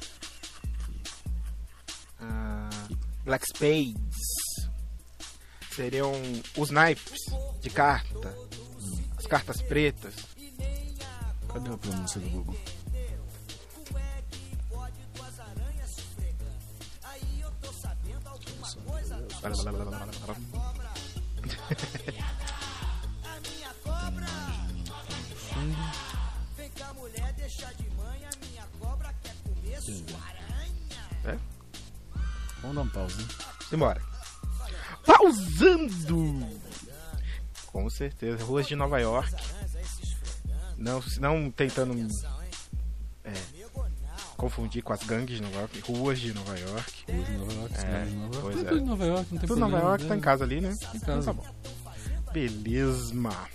Ah, Black Spades seriam os naipes de carta, as cartas pretas. Cadê a pronúncia do Google? É? Vamos dar um pause, hein? Simbora. Pausando! Com certeza, ruas de Nova York. Não, não tentando é, confundir com as gangues de Nova York. Ruas de Nova York. Ruas de Nova York, É, cidade de Nova York. pois Tudo é. em Nova York, não tem Tudo problema. Nova York, né? tá em casa ali, né? Em casa. Então tá bom. Beleza.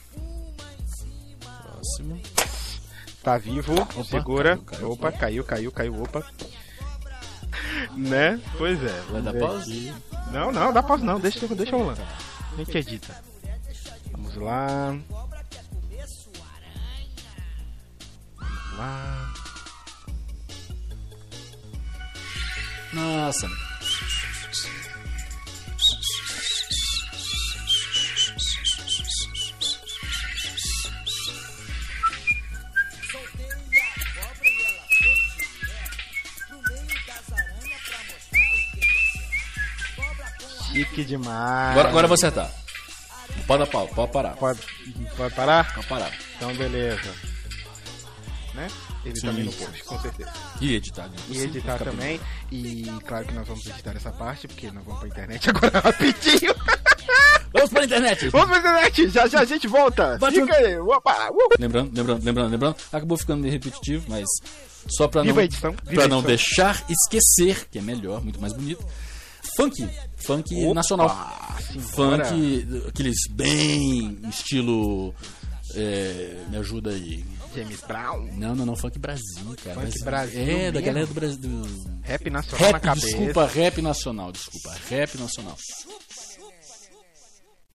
Próximo. Tá vivo, segura. caiu, caiu, Opa, caiu, caiu, caiu, opa. Né? Pois é. Vai vamos dar ver pausa? aqui. Não, não, dá pausa não, deixa, deixa rolando. A gente edita. Vamos lá. Vamos lá. Nossa. E que demais. Agora, agora eu vou acertar. Pode, pode, pode parar. Pode, pode parar? Pode parar. Então, beleza. Né? Ele Sim. também no post, com certeza. E editar. Né? E Sim, editar fica também. E claro que nós vamos editar essa parte, porque nós vamos pra internet agora rapidinho. bonito. Vamos pra internet. Vamos pra internet, já já a gente volta. Bate Fica aí, opa, uh. Lembrando, lembrando, lembrando, lembrando. Acabou ficando meio repetitivo, mas só pra não, Viva a edição, viva pra a não edição. deixar esquecer, que é melhor, muito mais bonito. Funk. Funk Opa, nacional. simbora. Funk, aqueles bem estilo... é, me ajuda aí. James Brown. Não, não, não, Funk Brasil, cara. Funk Brasil É, da mesmo? galera do Brasil. do- Rap nacional na Rap, cabeça. desculpa, rap nacional, desculpa, rap nacional.